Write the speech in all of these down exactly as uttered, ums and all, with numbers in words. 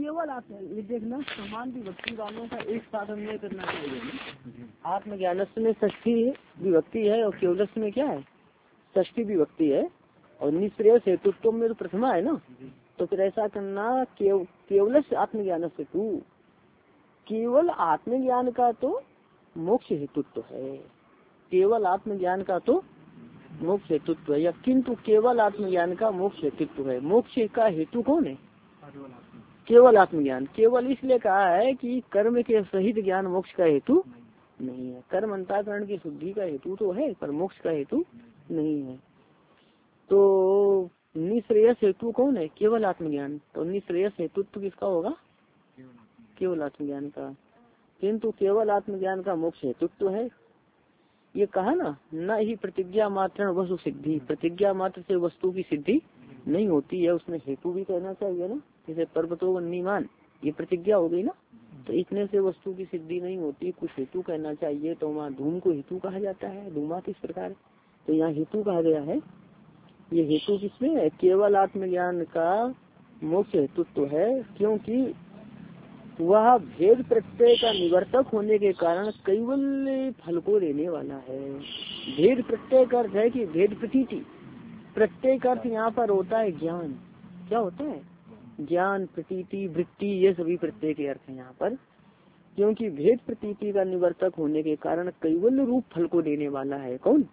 केवल आत्मा, ये देखना समान विभक्ति वालों का एक साथ अन्वय करना चाहिए। आत्मज्ञान में षष्ठी विभक्ति है और केवलस में क्या है, षष्ठी विभक्ति है। और निश्रेयस हेतुत्व में तो प्रथमा है ना, तो फिर ऐसा करना केव, केवलस आत्मज्ञान से तू, केवल आत्मज्ञान का तो मोक्ष हेतुत्व है, केवल आत्मज्ञान का तो मोक्ष हेतुत्व है, या किंतु केवल आत्मज्ञान का मोक्ष हेतुत्व है। मोक्ष का हेतु कौन है, केवल आत्मज्ञान। केवल इसलिए कहा है कि कर्म के सहित ज्ञान मोक्ष का हेतु नहीं है। कर्म अंतःकरण की शुद्धि का हेतु तो है पर मोक्ष का हेतु नहीं है। तो निश्रेयस हेतु कौन है, केवल आत्मज्ञान। तो निश्रेयस हेतु तो किसका होगा, केवल आत्मज्ञान का। किंतु केवल आत्मज्ञान का मोक्ष हेतुत्व है। ये कहा ना, न ही प्रतिज्ञा मात्र वस्तु सिद्धि, प्रतिज्ञा मात्र से वस्तु की सिद्धि नहीं होती है, उसमें हेतु भी कहना चाहिए ना। जैसे पर्वतो वन्यमान, ये प्रतिज्ञा हो गई ना, तो इतने से वस्तु की सिद्धि नहीं होती, कुछ हेतु कहना चाहिए। तो वहाँ धूम को हेतु कहा जाता है, धूमात इस प्रकार, तो यहाँ हेतु कहा गया है। ये हेतु किसमें है, केवल आत्मज्ञान का मोक्ष हेतुत्व है, क्योंकि वह भेद प्रत्यय का निवर्तक होने के कारण कैवल्य फल को देने वाला है। भेद प्रत्यय का अर्थ है कि भेद प्रतीति, प्रत्यय का अर्थ यहाँ पर होता है ज्ञान। क्या होता है, ज्ञान, प्रतीति, वृत्ति, ये सभी प्रत्यय के अर्थ है यहाँ पर। क्योंकि भेद प्रतीति का निवर्तक होने के कारण कैवल्य रूप फल को देने वाला है। कौन,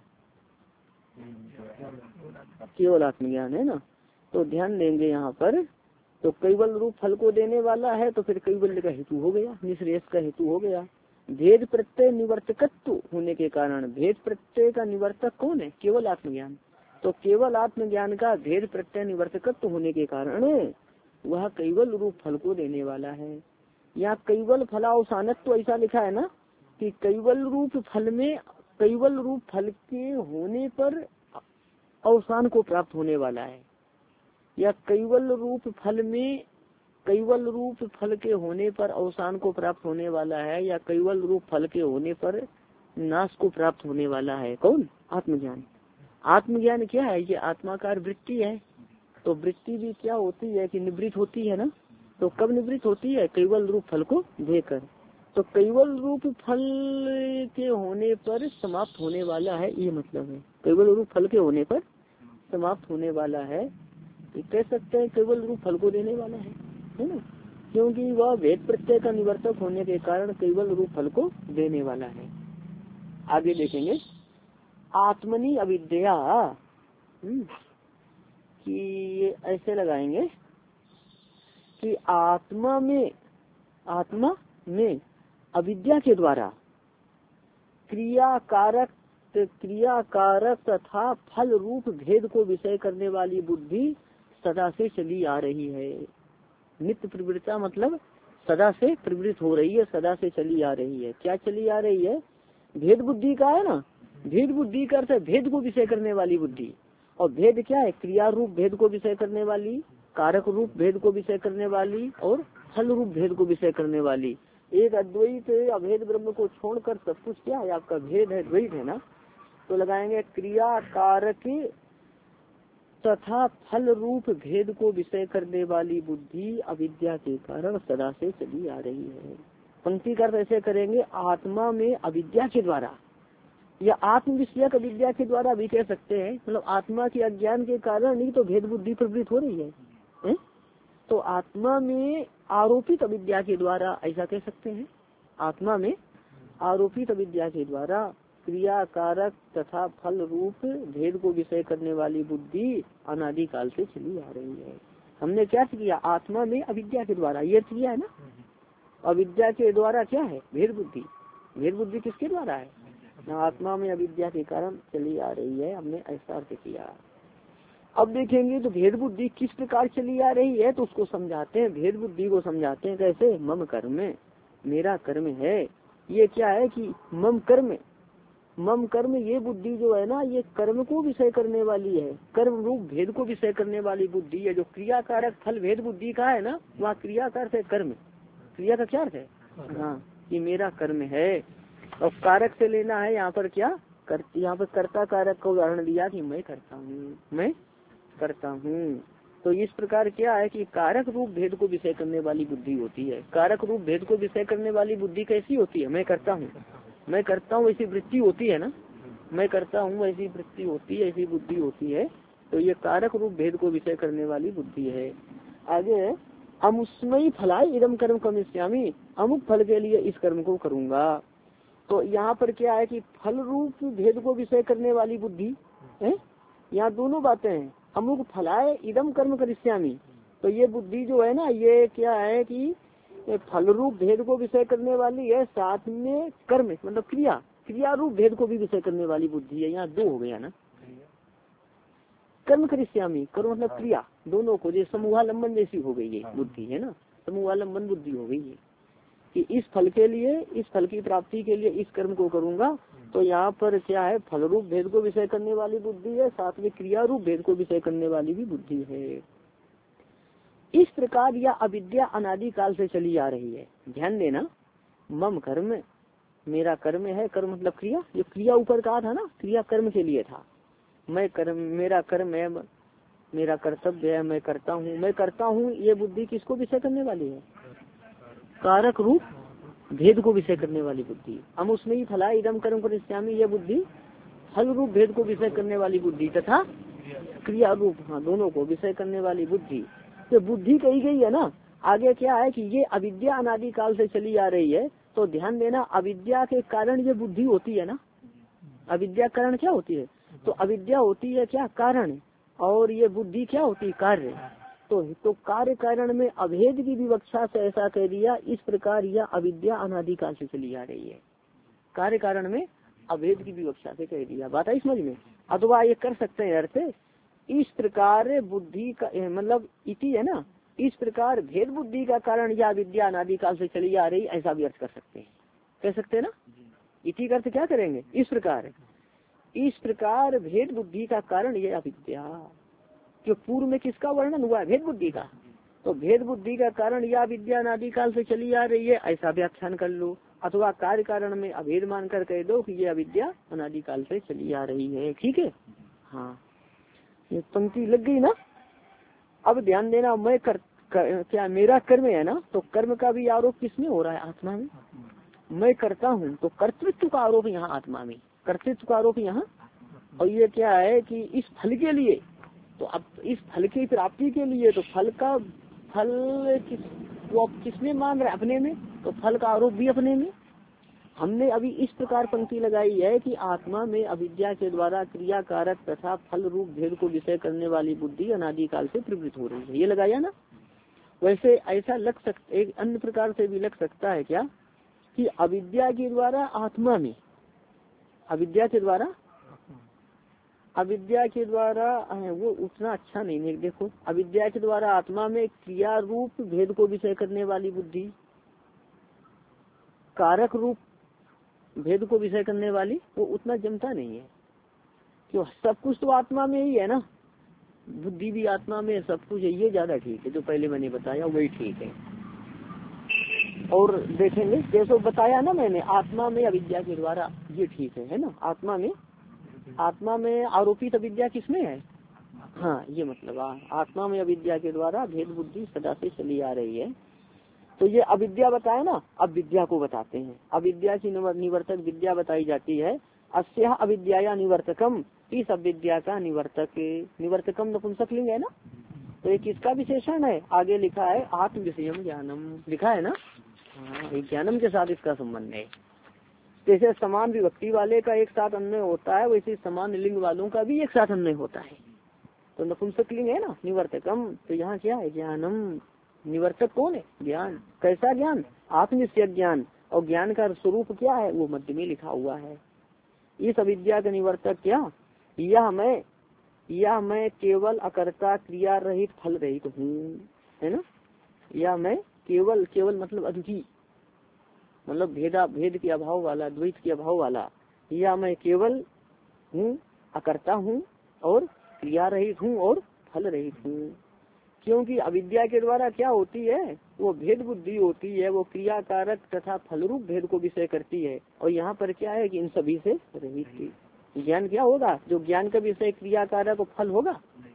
केवल आत्मज्ञान है ना। तो ध्यान देंगे यहाँ पर, तो कैवल रूप फल को देने वाला है, तो फिर कैवल्य का हेतु हो गया, निश्रेयस का हेतु हो गया। भेद प्रत्यय निवर्तकत्व होने के कारण, भेद प्रत्यय का निवर्तक कौन है, केवल आत्मज्ञान। तो केवल आत्मज्ञान का भेद प्रत्यय निवर्तकत्व होने के कारण वह कैवल रूप फल को देने वाला है। यहाँ कैवल फलावसानत्व ऐसा लिखा है ना, कि कैवल रूप फल में, कैवल रूप फल के होने पर अवसान को प्राप्त होने वाला है, या कैवल रूप फल में, कैवल रूप फल के होने पर अवसान को प्राप्त होने वाला है, या कैवल रूप फल के होने पर नाश को प्राप्त होने वाला है। कौन, आत्मज्ञान। आत्मज्ञान क्या है, ये आत्माकार वृत्ति है। तो वृत्ति भी क्या होती है कि निवृत्त होती है ना। तो कब निवृत्त होती है, कैवल रूप फल को देकर। तो कैवल रूप फल के होने पर समाप्त होने वाला है, ये मतलब है, कैवल रूप फल के होने पर समाप्त होने वाला है। कह सकते हैं केवल रूप फल को देने वाला है, है ना, क्योंकि वह भेद प्रत्यय का निवर्तक होने के कारण केवल रूप फल को देने वाला है। आगे देखेंगे, आत्मनि अविद्या, कि ऐसे लगाएंगे कि आत्मा में, आत्मा में अविद्या के द्वारा क्रियाकारक, क्रियाकारक तथा फल रूप भेद को विषय करने वाली बुद्धि सदा से चली आ रही है। नित्य प्रवृत्ता मतलब सदा से प्रवृत्त हो रही है, सदा से चली आ रही है। क्या चली आ रही है, भेद बुद्धि का है ना। भेद बुद्धि का अर्थ है भेद को विषय करने वाली बुद्धि। और भेद क्या है, क्रिया रूप भेद को विषय करने वाली, कारक रूप भेद को विषय करने वाली, और फल रूप भेद को विषय करने वाली। एक अद्वैत अभेद ब्रह्म को छोड़कर सब कुछ क्या है, आपका भेद है, द्वैत है ना। तो लगाएंगे क्रिया कारक तथा फल रूप भेद को विषय करने वाली बुद्धि अविद्या के कारण सदा से चली आ रही है। पंक्ति का अर्थ ऐसे करेंगे, आत्मा में अविद्या के द्वारा, या आत्म विषयक अविद्या के द्वारा भी कह सकते हैं। मतलब आत्मा के अज्ञान के कारण ही तो भेद बुद्धि प्रवृत्त हो रही है, है? तो आत्मा में आरोपित अविद्या के द्वारा, ऐसा कह सकते हैं, आत्मा में आरोपित अविद्या के द्वारा क्रिया कारक तथा फल रूप भेद को विषय करने वाली बुद्धि अनादि काल से चली आ रही है। हमने क्या किया, आत्मा में अविद्या के द्वारा, ये किया है ना। अविद्या के द्वारा क्या है, भेद बुद्धि। भेद बुद्धि किसके द्वारा है, आत्मा में अविद्या के कारण चली आ रही है, हमने ऐसा अर्थ किया। अब देखेंगे तो भेद बुद्धि किस प्रकार चली आ रही है, तो उसको समझाते हैं। भेद बुद्धि को समझाते हैं कैसे, मम कर्म, मेरा कर्म है। ये क्या है कि मम कर्म, मम कर्म, ये बुद्धि जो है ना, ये कर्म को विषय करने वाली है, कर्म रूप भेद को विषय करने वाली बुद्धि है। जो क्रिया कारक फल भेद बुद्धि का है ना, वहाँ क्रिया का अर्थ है कर्म। क्रिया का क्या अर्थ है, हाँ, ये मेरा कर्म है। और कारक से लेना है यहाँ पर क्या कर, यहाँ पर कर्ता कारक का उदाहरण दिया कि मैं करता हूँ, मैं करता हूँ। तो इस प्रकार क्या है कि कारक रूप भेद को विषय करने वाली बुद्धि होती है। कारक रूप भेद को विषय करने वाली बुद्धि कैसी होती है? मैं करता हूँ, मैं करता हूँ ऐसी वृत्ति होती है ना, मैं करता हूँ ऐसी वृत्ति होती है, ऐसी बुद्धि होती है। तो ये कारक रूप भेद को विषय करने वाली बुद्धि है। आगे अमुस्मयी फलाय इदम कर्म कमिष्यामि, अमुक फल के लिए इस कर्म को करूंगा। तो यहाँ पर क्या है कि फल रूप भेद को विषय करने वाली बुद्धि है। यहाँ दोनों बातें हैं, अमुक फलाय इदम कर्म करिष्यामि। तो ये बुद्धि जो है ना, ये क्या है कि फल रूप भेद को विषय करने वाली है, साथ में कर्म मतलब क्रिया क्रिया रूप भेद को भी विषय करने वाली बुद्धि है। यहाँ दो हो गया ना, कर्म करिष्यामि, कर्म मतलब क्रिया, दोनों को जैसे समूहालंबन जैसी हो गई है बुद्धि है ना, समूहालंबन बुद्धि हो गई है कि इस फल के लिए, इस फल की प्राप्ति के लिए इस कर्म को करूंगा। तो यहाँ पर क्या है, फल रूप भेद को विषय करने वाली बुद्धि है, साथ में क्रिया रूप भेद को विषय करने वाली भी बुद्धि है। इस प्रकार यह अविद्या अनादि काल से चली आ रही है। ध्यान देना, मम कर्म, मेरा कर्म है, कर्म मतलब क्रिया, जो क्रिया ऊपर कहा था ना, क्रिया कर्म के लिए था। मैं कर्म, मेरा कर्म है, मेरा कर्तव्य है, मैं करता हूँ, मैं करता हूँ, ये बुद्धि किसको विषय करने वाली है? कारक रूप भेद को विषय करने वाली बुद्धि। हम उसमें ही फला इदम कर्म करिष्यामि, ये बुद्धि फल रूप भेद को विषय करने वाली बुद्धि तथा क्रिया रूप, हाँ, दोनों को विषय करने वाली बुद्धि। तो बुद्धि कही गई है ना। आगे क्या है कि ये अविद्या अनादि काल से चली आ रही है। तो ध्यान देना, अविद्या के कारण ये बुद्धि होती है ना। अविद्या कारण क्या होती है? तो अविद्या होती है क्या? कारण। और ये बुद्धि क्या होती है? कार्य। तो तो कार्य कारण में अभेद की विवक्षा से ऐसा कह दिया। इस प्रकार यह अविद्या अनादि काल से चली आ रही है। कार्य कारण में अभेद की विवक्षा से कह दिया। बात आई समझ में? अथवा ये कर सकते हैं अर्थ, इस प्रकार बुद्धि का मतलब इति है ना, इस प्रकार भेद बुद्धि का कारण यह अविद्या अनादि काल से चली आ रही, ऐसा भी अर्थ कर सकते हैं। कह सकते हैं ना। इति का अर्थ क्या करेंगे? इस प्रकार, इस प्रकार भेद बुद्धि का कारण यह अविद्या, जो पूर्व में किसका वर्णन हुआ है? भेद बुद्धि का। तो भेद बुद्धि का कारण यह विद्या अनादि काल से चली आ रही है, ऐसा व्याख्यान कर लो। अथवा कार्य कारण में अभेद मानकर कह दो कि यह विद्या अनादि काल से चली आ रही है। ठीक है, हाँ, ये पंक्ति लग गई ना। अब ध्यान देना, मैं कर, कर क्या मेरा कर्म है ना, तो कर्म का भी आरोप किसमें हो रहा है? आत्मा में। मैं करता हूँ, तो कर्तृत्व का आरोप यहाँ आत्मा में, कर्तृत्व का आरोप यहाँ। और ये क्या है कि इस फल के लिए, तो अब इस फल की प्राप्ति के लिए, तो फल का फल किस वो किसमें मान रहा है? अपने में। तो फल का आरोप भी अपने में। हमने अभी इस प्रकार पंक्ति लगाई है कि आत्मा में अविद्या के द्वारा क्रिया कारक तथा फल रूप भेद को विषय करने वाली बुद्धि अनादि काल से प्रवृत्त हो रही है। ये लगाया ना। वैसे ऐसा लग सकता, एक अन्य प्रकार से भी लग सकता है क्या कि अविद्या के द्वारा आत्मा में, अविद्या के द्वारा अविद्या के द्वारा वो उतना अच्छा नहीं है। देखो, अविद्या के द्वारा आत्मा में क्रिया रूप भेद को विषय करने वाली बुद्धि, कारक रूप भेद को विषय करने वाली, वो उतना जमता नहीं है। क्यों? सब कुछ तो आत्मा में ही है ना, बुद्धि भी आत्मा में, सब कुछ है। ये ज्यादा ठीक है, जो पहले मैंने बताया वही ठीक है। और देखेंगे जैसे बताया ना मैंने, आत्मा में अविद्या के द्वारा, ये ठीक है, है ना। आत्मा में, आत्मा में आरोपित अविद्या किसमें है? हाँ, ये मतलब आत्मा में अविद्या के द्वारा भेद बुद्धि सदा से चली आ रही है। तो ये अविद्या बताए ना, अब विद्या को बताते हैं। अविद्या की निवर्तक विद्या बताई जाती है। अस्या अविद्या निवर्तकम, इस अविद्या का निवर्तक, निवर्तकम नपुंसकलिंग है ना। तो ये किसका विशेषण है? आगे लिखा है आत्म विषयम ज्ञानम, लिखा है ना। हाँ, ज्ञानम के साथ इसका संबंध है। जैसे समान विभक्ति वाले का एक साथ अन्वय होता है, वैसे समान लिंग वालों का भी एक साथ अन्वय होता है। तो नपुंसकलिंग है ना, निवर्तकम। तो यहाँ क्या है? ज्ञानम। निवर्तक कौन है? ज्ञान। कैसा ज्ञान? आत्मनिश्चय ज्ञान। और ज्ञान का स्वरूप क्या है? वो मध्य में लिखा हुआ है। इस अविद्या का निवर्तक क्या? यह मैं, यह मैं केवल अकर्ता क्रिया रहित फल रहित हूँ, है ना। यह मैं केवल, केवल मतलब अद्वितीय, मतलब भेदा भेद के अभाव वाला, द्वैत के अभाव वाला। यह मैं केवल हूँ, अकर्ता हूँ, और क्रिया रहित हूँ, और फल रहित हूँ। क्योंकि अविद्या के द्वारा क्या होती है? वो भेद बुद्धि होती है, वो क्रिया कारक तथा फल रूप भेद को विषय करती है। और यहाँ पर क्या है कि इन सभी से रहित थी। ज्ञान क्या होगा? जो ज्ञान का विषय क्रिया कारक और फल होगा,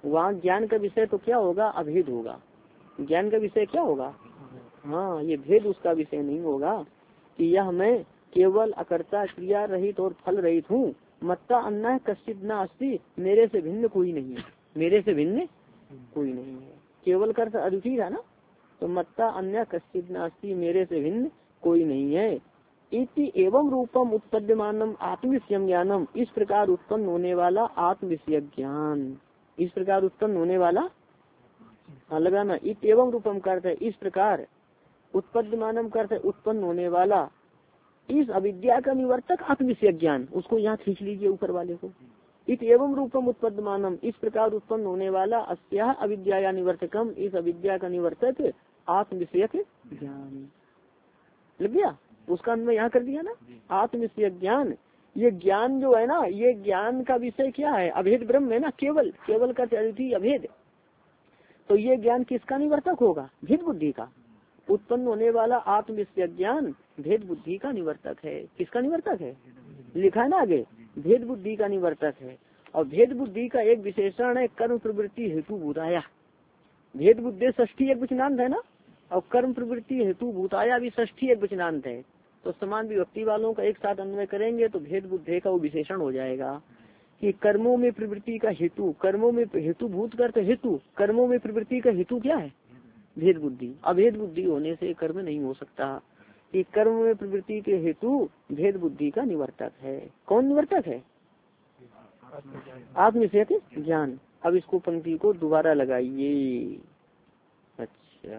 वहाँ ज्ञान का विषय तो क्या होगा, अभेद होगा। ज्ञान का विषय क्या होगा, हाँ ये भेद उसका विषय नहीं होगा कि यह मैं केवल अकर्ता क्रिया रहित और फल रहित हूँ। मत्ता अन्ना कश्चित न अस्ति, मेरे से भिन्न कोई नहीं है, मेरे से भिन्न कोई नहीं है। केवल कर्ता अद्वितीय है ना, तो मत्ता अन्य कश्चित न अस्ति, मेरे से भिन्न कोई नहीं है। इति एवं रूपम उत्पद्यमानम आत्मविषयम ज्ञानम, इस प्रकार उत्पन्न होने वाला आत्मविषय ज्ञान, इस प्रकार उत्पन्न होने वाला, हाँ लगाना, इत एवं रूपम करते इस प्रकार, उत्पद्यमानम करते उत्पन्न होने वाला, इस अविद्या का निवर्तक आत्मविषय ज्ञान, उसको यहाँ खींच लीजिए ऊपर वाले को। इत एवं रूपम उत्पद्यमानम, इस प्रकार उत्पन्न होने वाला, अस्या अविद्या या निवर्तकम, इस अविद्या का निवर्तक आत्मविषयक ज्ञान। लग गया, उसका अन्वय यहाँ कर दिया ना, आत्मविषय ज्ञान। ये ज्ञान जो है ना, ये ज्ञान का विषय क्या है, अभेद ब्रह्म है ना, केवल केवल का अद्वितीय अभेद। तो ये ज्ञान किसका निवर्तक होगा, भेद बुद्धि का। उत्पन्न होने वाला आत्मविषय ज्ञान भेद बुद्धि का निवर्तक है। किसका निवर्तक है, लिखा है ना आगे, भेद बुद्धि का निवर्तक है। और भेद बुद्धि का एक विशेषण है कर्म प्रवृत्ति हेतु भूताया। भेद बुद्धि षष्ठी एक वचनांत है ना, और कर्म प्रवृत्ति हेतु भूताया भी षष्ठी एक वचनांत है। तो समान विभक्ति वालों का एक साथ अन्वय करेंगे तो भेद बुद्धि का वो विशेषण हो जाएगा कि कर्मों में प्रवृत्ति का हेतु, कर्मों में हेतु भूत करते हेतु, कर्मों में प्रवृत्ति का हेतु क्या है, भेद बुद्धि। अभेद बुद्धि होने से कर्म नहीं हो सकता, कि कर्म में प्रवृत्ति के हेतु भेद बुद्धि का निवर्तक है। कौन निवर्तक है, आत्मविषय ज्ञान। अब इसको पंक्ति को दोबारा लगाइए। अच्छा,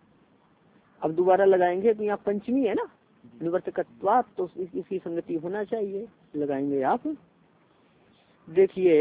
अब दोबारा लगाएंगे तो यहाँ पंचमी है ना, निवर्तकत्वात्, तो इसकी संगति होना चाहिए, लगाएंगे आप। देखिए,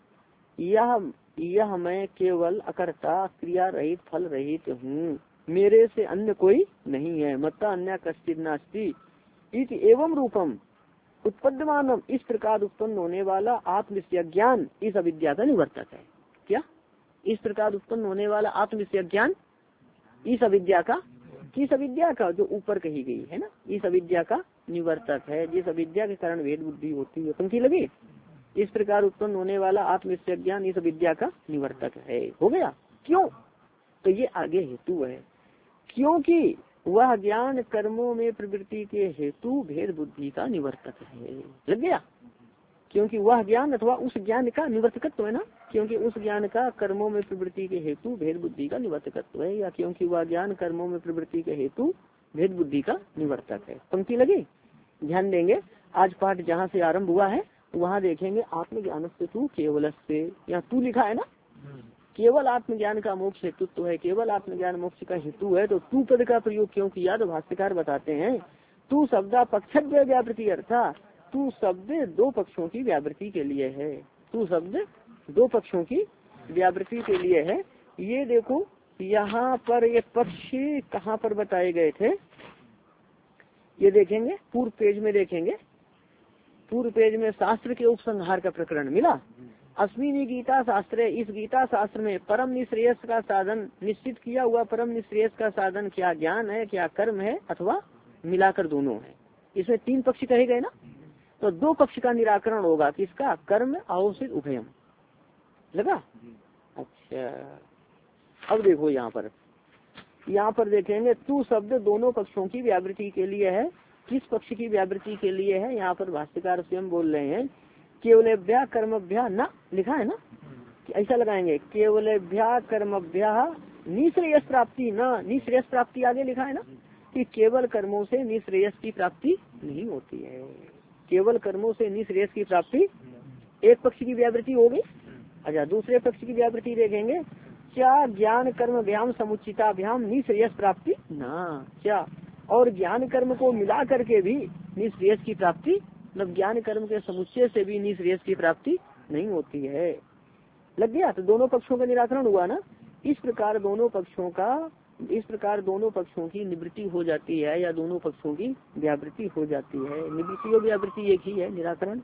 यह यह मैं केवल अकर्ता क्रिया रहित फल रहित हूँ, मेरे से अन्य कोई नहीं है। मत्ता अन्य कश्चित् नास्ति, इति एवं रूपम उत्पद्यमानम, इस प्रकार उत्पन्न होने वाला आत्मविषय ज्ञान इस अविद्या का निवर्तक है। क्या, इस प्रकार उत्पन्न होने वाला आत्मविषय ज्ञान इस अविद्या का, किस अविद्या का, जो ऊपर कही गई है ना, इस अविद्या का निवर्तक है, जिस अविद्या के कारण भेद बुद्धि होती है। पंक्ति लगी, इस प्रकार उत्पन्न होने वाला आत्मविषय ज्ञान इस विद्या का निवर्तक है। हो गया, क्यों, तो ये आगे हेतु है, क्योंकि वह ज्ञान कर्मों में प्रवृत्ति के हेतु भेद बुद्धि का निवर्तक है। लग गया, क्योंकि वह ज्ञान अथवा उस ज्ञान का निवर्तकत्व है ना, क्योंकि उस ज्ञान का कर्मों में प्रवृत्ति के हेतु भेद बुद्धि का निवर्तकत्व है, या क्योंकि वह ज्ञान कर्मों में प्रवृत्ति के हेतु भेद बुद्धि का निवर्तक है। पंक्ति लगी, ध्यान देंगे। आज पाठ जहाँ से आरंभ हुआ है वहाँ देखेंगे आत्मज्ञान से तू केवल से, यहाँ तू लिखा है ना, केवल आत्मज्ञान का मोक्ष हेतुत्व है, केवल आत्मज्ञान मोक्ष का हेतु है। तो तू पद का प्रयोग क्यों किया, तो भाष्यकार बताते हैं, तू शब्दा पक्षव्य व्यावृत्ति अर्था, तू शब्द दो पक्षों की व्यावृत्ति के लिए है, तू शब्द दो पक्षों की व्यावृत्ति के लिए है। ये देखो यहाँ पर ये पक्ष कहाँ पर बताए गए थे, ये देखेंगे पूर्व पेज में, देखेंगे पूर्व पेज में शास्त्र के उपसंहार का प्रकरण मिला। अस्मिनी गीता शास्त्र, इस गीता शास्त्र में परम निश्रेयस का साधन निश्चित किया हुआ, परम निश्रेयस का साधन क्या ज्ञान है, क्या कर्म है, अथवा मिलाकर दोनों है। इसमें तीन पक्ष कहे गए ना, तो दो पक्ष का निराकरण होगा, किसका, कर्म अवसित उभयम। लगा, अच्छा। अब देखो यहाँ पर, यहाँ पर देखेंगे तू शब्द दोनों पक्षों की व्यावृत्ति के लिए है। किस पक्ष की व्यावृत्ति के लिए है, यहाँ पर भाष्यकार स्वयं बोल रहे हैं, केवलेभ्या कर्मभ्या न, लिखा है ना, ऐसा लगाएंगे, केवलेभ्या कर्मभ्या निश्रेयस प्राप्ति न, निश्रेयस प्राप्ति आगे लिखा है ना, कि केवल कर्मों से निश्रेयस की प्राप्ति नहीं होती है, केवल कर्मों से निश्रेयस की प्राप्ति। एक पक्ष की व्यावृत्ति होगी। अच्छा, दूसरे पक्ष की व्यावृत्ति देखेंगे, क्या ज्ञान कर्म व्याम समुचिताभ्याम निश्रेयस प्राप्ति ना, क्या, और ज्ञान कर्म को मिला करके भी निश्रेयस की प्राप्ति, मतलब ज्ञान कर्म के समुच्चय से भी निश्रेयस की प्राप्ति नहीं होती है। लग गया, तो दोनों पक्षों का निराकरण हुआ ना। इस प्रकार दोनों पक्षों का, इस प्रकार दोनों पक्षों की निवृत्ति हो जाती है, या दोनों पक्षों की व्यावृत्ति हो जाती है। निवृत्ति और व्यावृत्ति एक ही है, निराकरण।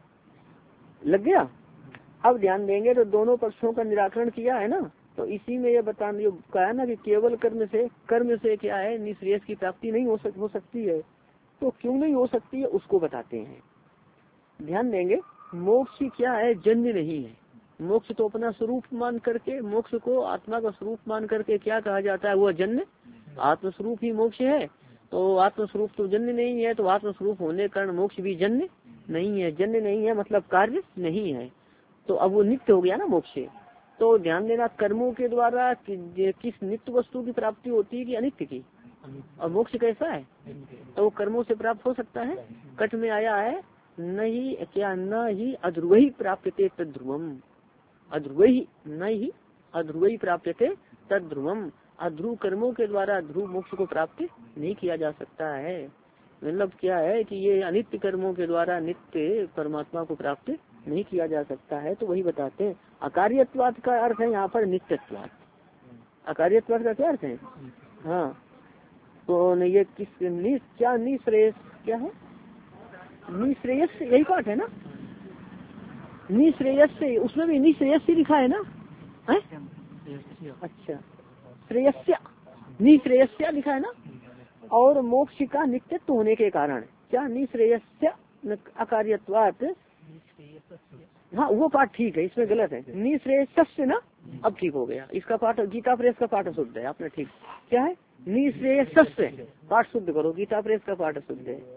लग गया। अब ध्यान देंगे तो दोनों पक्षों का निराकरण किया है ना, तो इसी में ये बताने जो कहा ना कि केवल कर्म से, कर्म से क्या है, निश्रेयस की प्राप्ति नहीं हो, सक, हो सकती है। तो क्यों नहीं हो सकती है उसको बताते हैं। ध्यान देंगे, मोक्ष क्या है, जन्य नहीं है, मोक्ष तो अपना स्वरूप मान करके, मोक्ष को आत्मा का स्वरूप मान करके क्या कहा जाता है, वह जन्य आत्मस्वरूप ही मोक्ष है। तो आत्मस्वरूप तो जन्य नहीं है, तो आत्मस्वरूप होने के कारण मोक्ष भी जन्य नहीं है। जन्य नहीं है मतलब कार्य नहीं है, तो अब वो नित्य हो गया ना मोक्ष। तो ध्यान देना, कर्मों के द्वारा कि, किस नित्य वस्तु की प्राप्ति होती है कि अनित्य की। और मोक्ष कैसा है, तो वो कर्मों से प्राप्त हो सकता है। कट में आया है नहीं क्या, न ही अध्रुवही प्राप्यते तद्ध्रुवम, अध्रुवही न ही अध्रुवही प्राप्यते तद्ध्रुवम। अध्रुव कर्मों के द्वारा ध्रुव मोक्ष को प्राप्त नहीं किया जा सकता है। मतलब क्या है कि ये अनित्य कर्मों के द्वारा नित्य परमात्मा को प्राप्त नहीं किया जा सकता है। तो वही बताते हैं, अकार्यत्वाद का अर्थ है यहाँ पर नित्यत्वाद। अकार्यत्वाद का क्या अर्थ है, हाँ, तो ये किस नि, क्या निश्रेयस क्या है, निश्रेयस यही पाठ है ना, निश्रेयस से, उसमें भी निश्रेयस से लिखा है ना, है? अच्छा, श्रेयस्या निश्रेयस्या लिखा है ना। और मोक्ष का नित्यत्व होने के कारण क्या निश्रेयस्या अकार्यत्वात्, हाँ वो पाठ ठीक है, इसमें गलत है निश्रेयस ना, अब ठीक हो गया। इसका पाठ गीता प्रेस का पाठ शुद्ध है, आपने ठीक क्या है, निश्रेयस पाठ शुद्ध करो, गीता प्रेस का पाठ शुद्ध है।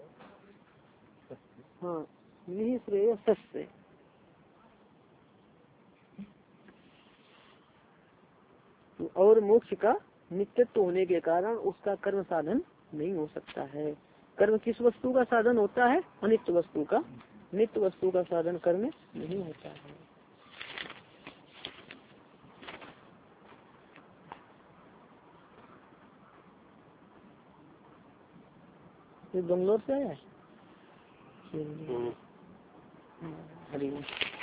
हाँ निश्रेयस, और मोक्ष का नित्यत्व होने के कारण उसका कर्म साधन नहीं हो सकता है। कर्म किस वस्तु का साधन होता है, अनित्य वस्तु का। नित्य वस्तु का साधन कर्म नहीं होता है। ये बंगलोर से आया है। हरी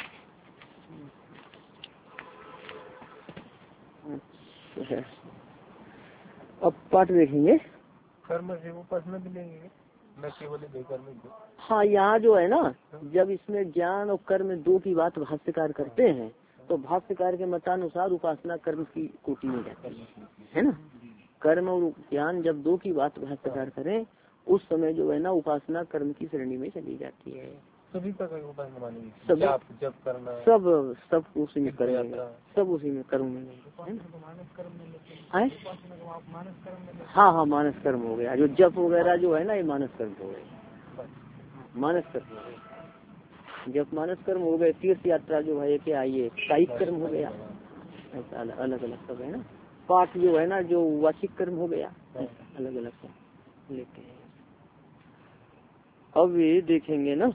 अब पाठ देखेंगे, कर्म से उपासना भी लेंगे न केवल बेकर्म। हाँ यहाँ जो है ना, जब इसमें ज्ञान और कर्म दो की बात भाष्यकार करते हैं तो भाष्यकार के मतानुसार उपासना कर्म की कोटि में जाती है, है ना। कर्म और ज्ञान जब दो की बात भाष्यकार करें उस समय जो है ना उपासना कर्म की श्रेणी में चली जाती है। सभी प्रकार की उपासना मानेंगे, सब जब करना सब सब उसी में करेंगे, सब उसी में कर्म में है। हाँ हाँ मानस कर्म हो गया, जो जप वगैरह जो है ना ये मानस कर्म हो गए, मानस कर्म हो गए। जब मानस कर्म हो गए, तीर्थ यात्रा जो है क्या ये कायिक कर्म हो गया, ऐसा अलग अलग अलग सब है ना। पाठ जो है ना जो वाचिक कर्म हो गया, अलग अलग सब लेते हैं। अब ये देखेंगे ना,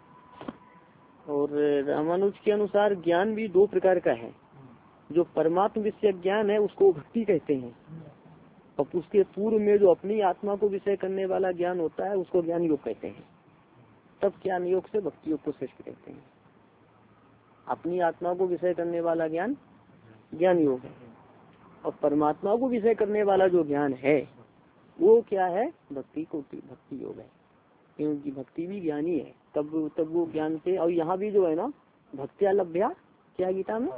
और रामानुज के अनुसार ज्ञान भी दो प्रकार का है। जो परमात्म विषय ज्ञान है उसको भक्ति कहते हैं, और उसके पूर्व में जो अपनी आत्मा को विषय करने वाला ज्ञान होता है उसको ज्ञान योग कहते हैं। तब ज्ञान योग से भक्ति योग को श्रेष्ठ कहते हैं। अपनी आत्मा को विषय करने वाला ज्ञान ज्ञान योग है, और परमात्मा को विषय करने वाला जो ज्ञान है वो क्या है, भक्ति को भक्ति योग है। क्योंकि भक्ति भी ज्ञानी है, तब तब वो ज्ञान से। और यहाँ भी जो है ना भक्त्या लभ्या क्या गीता में,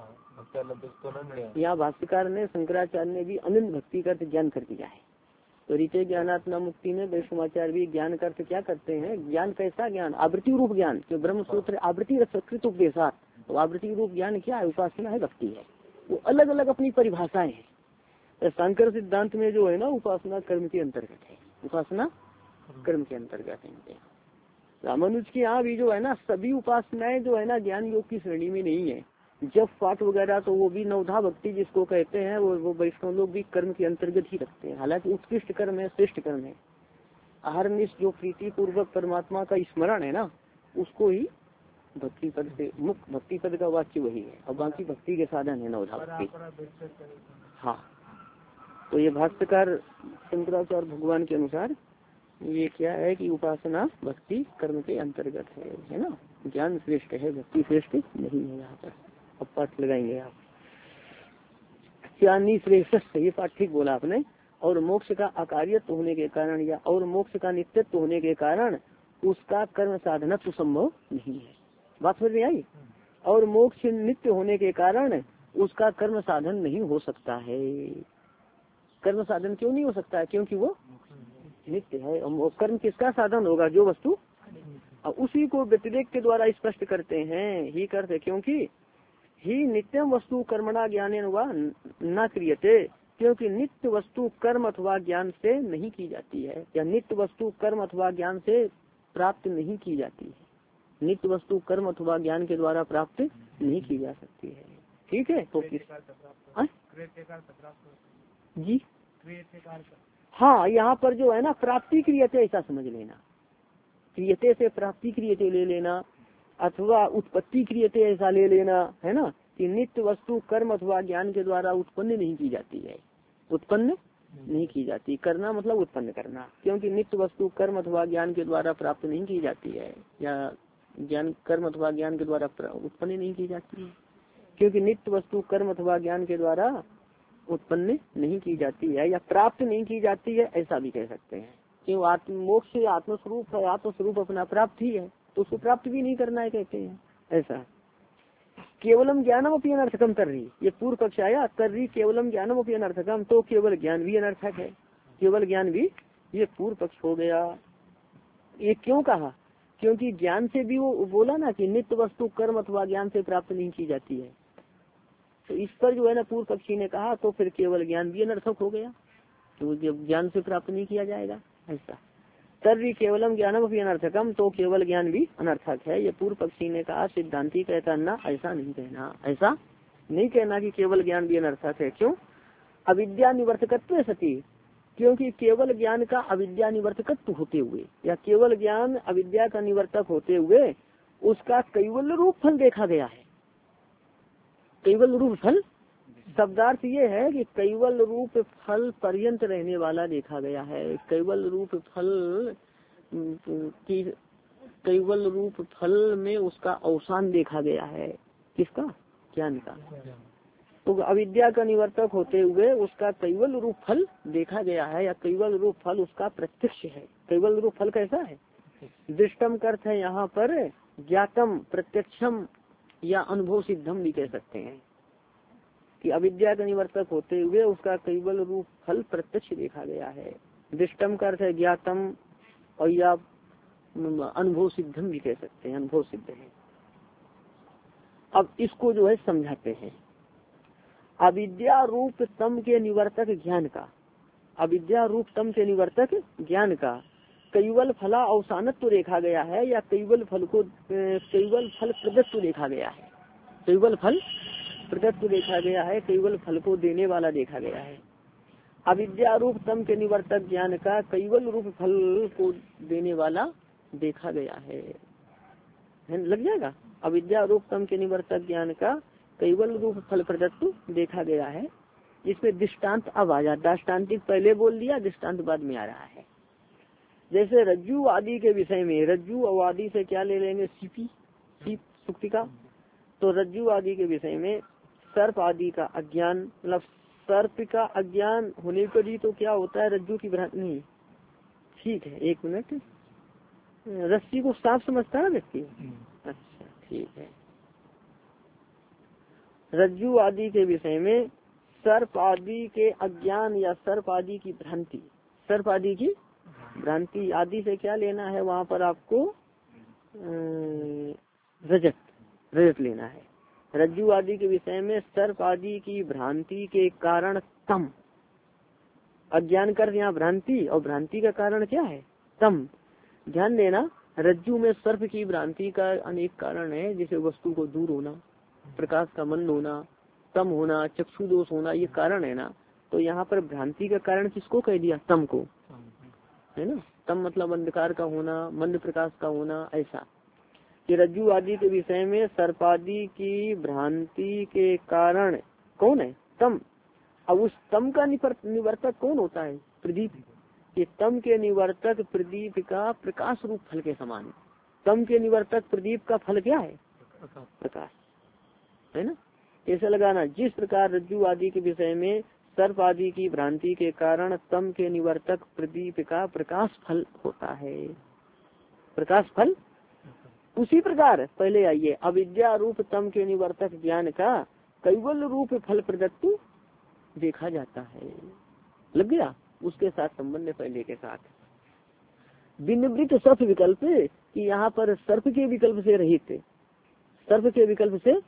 यहाँ भाष्यकार ने शंकराचार्य ने भी अनंत भक्ति का ज्ञान कर दिया है। तो रीते ज्ञानात्मा मुक्ति में वैष्णवाचार्य भी ज्ञान का अर्थ क्या करते हैं, ज्ञान कैसा ज्ञान, आवृत्ति रूप ज्ञान, जो ब्रह्म सूत्र आवृत्ति रसकृत उपदेशात। तो आवृत्ति रूप ज्ञान क्या है, उपासना है, भक्ति है। वो अलग अलग अपनी परिभाषाएं हैं। शंकर सिद्धांत में जो है ना उपासना कर्म के अंतर्गत है, उपासना कर्म के अंतर्गत है। रामानुज के यहाँ भी जो है ना सभी उपासनाएं जो है ना ज्ञान योग की श्रेणी में नहीं है। जब पाठ वगैरह तो वो भी नवधा भक्ति जिसको कहते हैं वो वो वैष्णव लोग भी कर्म के अंतर्गत ही रखते हैं। हालांकि उत्कृष्ट कर्म है, श्रेष्ठ कर्म है। अहरनिश जो प्रीति पूर्वक परमात्मा का स्मरण है ना उसको ही भक्ति पद से मुख्य भक्ति पद का वाक्य वही है, और बाकी भक्ति के साधन है नवधा भक्ति। हाँ तो ये भाष्यकार शंकराचार्य भगवान के अनुसार ये क्या है कि उपासना भक्ति कर्म के अंतर्गत है, है ना। ज्ञान श्रेष्ठ है, भक्ति श्रेष्ठ नहीं है। यहाँ पर अब पाठ लगाएंगे आप, क्या निश्रेष्ठ, ये पाठ ठीक बोला आपने। और मोक्ष का अकार्यत्व होने के कारण या और मोक्ष का नित्यत्व होने के कारण उसका कर्म साधना तो संभव नहीं है। बात समझ में आई। और मोक्ष नित्य होने के कारण उसका कर्म साधन नहीं हो सकता है। कर्म साधन क्यों नहीं हो सकता है, क्योंकि वो नित्य है। और कर्म किसका साधन होगा, जो वस्तु, और उसी को व्यतिरेक के द्वारा स्पष्ट करते हैं ही करते, क्योंकि ही नित्यम वस्तु कर्मणा ज्ञानेन वा न क्रियते, क्योंकि नित्य वस्तु कर्म अथवा ज्ञान से नहीं की जाती है, या नित्य वस्तु कर्म अथवा ज्ञान से प्राप्त नहीं की जाती है। नित्य वस्तु कर्म अथवा ज्ञान के द्वारा प्राप्त नहीं की जा सकती है। ठीक है, तो किस जी हाँ, यहाँ पर जो है ना प्राप्ति क्रियते ऐसा समझ लेना, क्रियते से प्राप्ति क्रियते ले लेना, अथवा उत्पत्ति क्रियते ऐसा ले लेना, है ना, कि नित्य वस्तु कर्म अथवा ज्ञान के द्वारा उत्पन्न नहीं की जाती है, उत्पन्न नहीं की जाती। करना मतलब उत्पन्न करना, क्योंकि नित्य वस्तु कर्म अथवा ज्ञान के द्वारा प्राप्त नहीं की जाती है, या ज्ञान कर्म अथवा ज्ञान के द्वारा उत्पन्न नहीं की जाती है, क्योंकि नित्य वस्तु कर्म अथवा ज्ञान के द्वारा उत्पन्न नहीं की जाती है या प्राप्त नहीं की जाती है, ऐसा भी कह सकते हैं। क्यों आत्म मोक्ष आत्मस्वरूप है, आत्मस्वरूप अपना प्राप्त ही है, तो उसको प्राप्त भी नहीं करना है कहते हैं ऐसा। केवलम ज्ञानम अपनी अनर्थकम कर रही, ये पूर्व पक्ष आया, कर रही केवलम ज्ञानम अपनी अनर्थकम, तो केवल ज्ञान भी अनर्थक है, केवल ज्ञान भी, ये पूर्व पक्ष हो गया। ये क्यों कहा, क्योंकि ज्ञान से भी वो बोला ना कि नित्य वस्तु कर्म अथवा ज्ञान से प्राप्त नहीं की जाती है, तो इस पर जो है ना पूर्व पक्षी ने कहा तो फिर केवल ज्ञान भी अनर्थक हो गया, तो जब ज्ञान से प्राप्त नहीं किया जाएगा ऐसा। तर्हि केवलम ज्ञानम अपनी अनर्थकम, तो केवल ज्ञान भी अनर्थक है, ये पूर्व पक्षी ने कहा। सिद्धांती कहता ना ऐसा नहीं कहना, ऐसा नहीं कहना कि केवल ज्ञान भी अनर्थक है। क्यों, अविद्या निवर्तकत्व सती, क्योंकि केवल ज्ञान का अविद्या निवर्तकत्व होते हुए, या केवल ज्ञान अविद्या का निवर्तक होते हुए उसका कैवल्य रूप फल देखा गया है। कैवल रूप फल शब्दार्थ ये है कि कैवल रूप फल पर्यंत रहने वाला देखा गया है। कैवल रूप फल की कैवल रूप फल में उसका अवसान देखा गया है, किसका, ज्ञान का। तो अविद्या का निवर्तक होते हुए उसका कैवल रूप फल देखा गया है, या कैवल रूप फल उसका प्रत्यक्ष है। कैवल रूप फल कैसा है, दृष्टम का अर्थ है यहाँ पर ज्ञातम, प्रत्यक्षम या अनुभव सिद्धम भी कह सकते हैं, कि अविद्या का निवर्तक होते हुए उसका कैवल रूप फल प्रत्यक्ष देखा गया है। दृष्टम का अर्थ है ज्ञातम, और या अनुभव सिद्धम भी कह सकते हैं, अनुभव सिद्ध है। अब इसको जो है समझाते हैं। अविद्या रूप तम के निवर्तक ज्ञान का, अविद्या रूप तम के निवर्तक ज्ञान का कैवल फला अवसानत्व देखा गया है, या कैवल फल को कैवल फल प्रदत्व देखा गया है। कैवल फल प्रदत्व देखा गया है, कैवल फल को देने वाला देखा गया है। अविद्या रूप तम के निवर्तक ज्ञान का कैवल रूप फल को देने वाला देखा गया है, है लग जाएगा। अविद्या रूप तम के निवर्तक ज्ञान का कैवल रूप फल प्रदत्व देखा गया है। इसमें दृष्टांत अब आ जाता, दृष्टांतिक पहले बोल दिया, दृष्टांत बाद में आ रहा है। जैसे रज्जु आदि के विषय में, रज्जु और आदि से क्या ले लेंगे, सीपी सीप सुक्ति का, तो रज्जु आदि के विषय में सर्प आदि का अज्ञान, मतलब सर्प का अज्ञान होने पर ही तो क्या होता है, रज्जु की भ्रांति नहीं। ठीक है, एक मिनट, रस्सी को साफ समझता है व्यक्ति, अच्छा ठीक है। रज्जु आदि के विषय में सर्प आदि के अज्ञान या सर्प आदि की भ्रांति, सर्प आदि की भ्रांति, आदि से क्या लेना है वहाँ पर आपको, रजत, रजत लेना है। रज्जु आदि के विषय में सर्प आदि की भ्रांति के कारण तम, अज्ञान कर यहाँ भ्रांति, और भ्रांति का कारण क्या है, तम। ध्यान देना, रज्जु में सर्प की भ्रांति का अनेक कारण है, जैसे वस्तु को दूर होना, प्रकाश का मंद होना, तम होना, चक्षु दोष होना, ये कारण है ना। तो यहाँ पर भ्रांति का कारण किसको कह दिया, तम को, है ना। तम मतलब अंधकार का होना, मंद प्रकाश का होना, ऐसा कि रज्जु आदि के विषय में सर्पादि की भ्रांति के कारण कौन है, तम। अब उस तम का निवर्तक कौन होता है, प्रदीप। ये तम के निवर्तक प्रदीप का प्रकाश रूप फल के समान। तम के निवर्तक प्रदीप का फल क्या है, प्रकाश, है ना। ऐसा लगाना, जिस प्रकार रज्जु आदि के विषय में सर्प आदि की भ्रांति के कारण तम के निवर्तक प्रदीप का प्रकाश फल होता है, प्रकाश फल, उसी प्रकार पहले आइए, अविद्या रूप तम के निवर्तक ज्ञान का कैवल रूप फल प्रदत्त देखा जाता है। लग गया, उसके साथ संबंध है पहले के साथ। विनिवृत्त सर्प विकल्प, कि यहाँ पर सर्प के विकल्प से रहित, सर्प के विकल्प से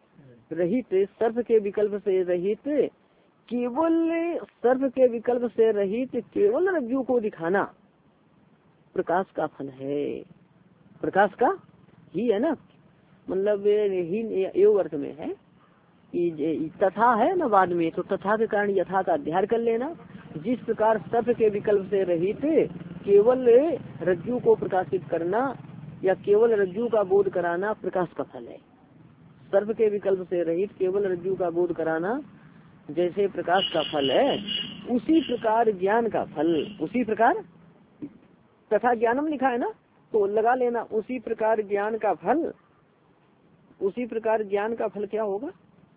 रहित, सर्प के विकल्प से रहित, केवल सर्प के विकल्प से रहित केवल रज्जु को दिखाना प्रकाश का फल है। प्रकाश का ही है ना, मतलब ही योग अर्थ में है कि तथा है ना बाद में, तो तथा के कारण यथा का अध्ययन कर लेना। जिस प्रकार सर्प के विकल्प से रहित केवल रज्जु को प्रकाशित करना या केवल रज्जु का बोध कराना प्रकाश का फल है। सर्प के विकल्प से रहित केवल रज्जु का बोध कराना जैसे प्रकाश का फल है, उसी प्रकार ज्ञान का फल, उसी प्रकार तथा ज्ञानम लिखा है ना, तो लगा लेना उसी प्रकार ज्ञान का फल। उसी प्रकार ज्ञान का फल क्या होगा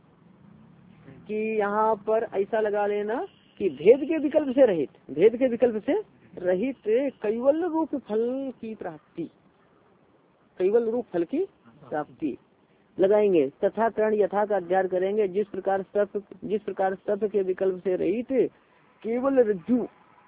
कि यहाँ पर ऐसा लगा लेना कि भेद के विकल्प से रहित, भेद के विकल्प से रहित कैवल्य रूप फल की प्राप्ति, कैवल्य रूप फल की प्राप्ति लगाएंगे। तथा करण यथा का अध्ययन करेंगे। जिस प्रकार सर्प जिस प्रकार सर्प के विकल्प से रहित केवल रज्जु,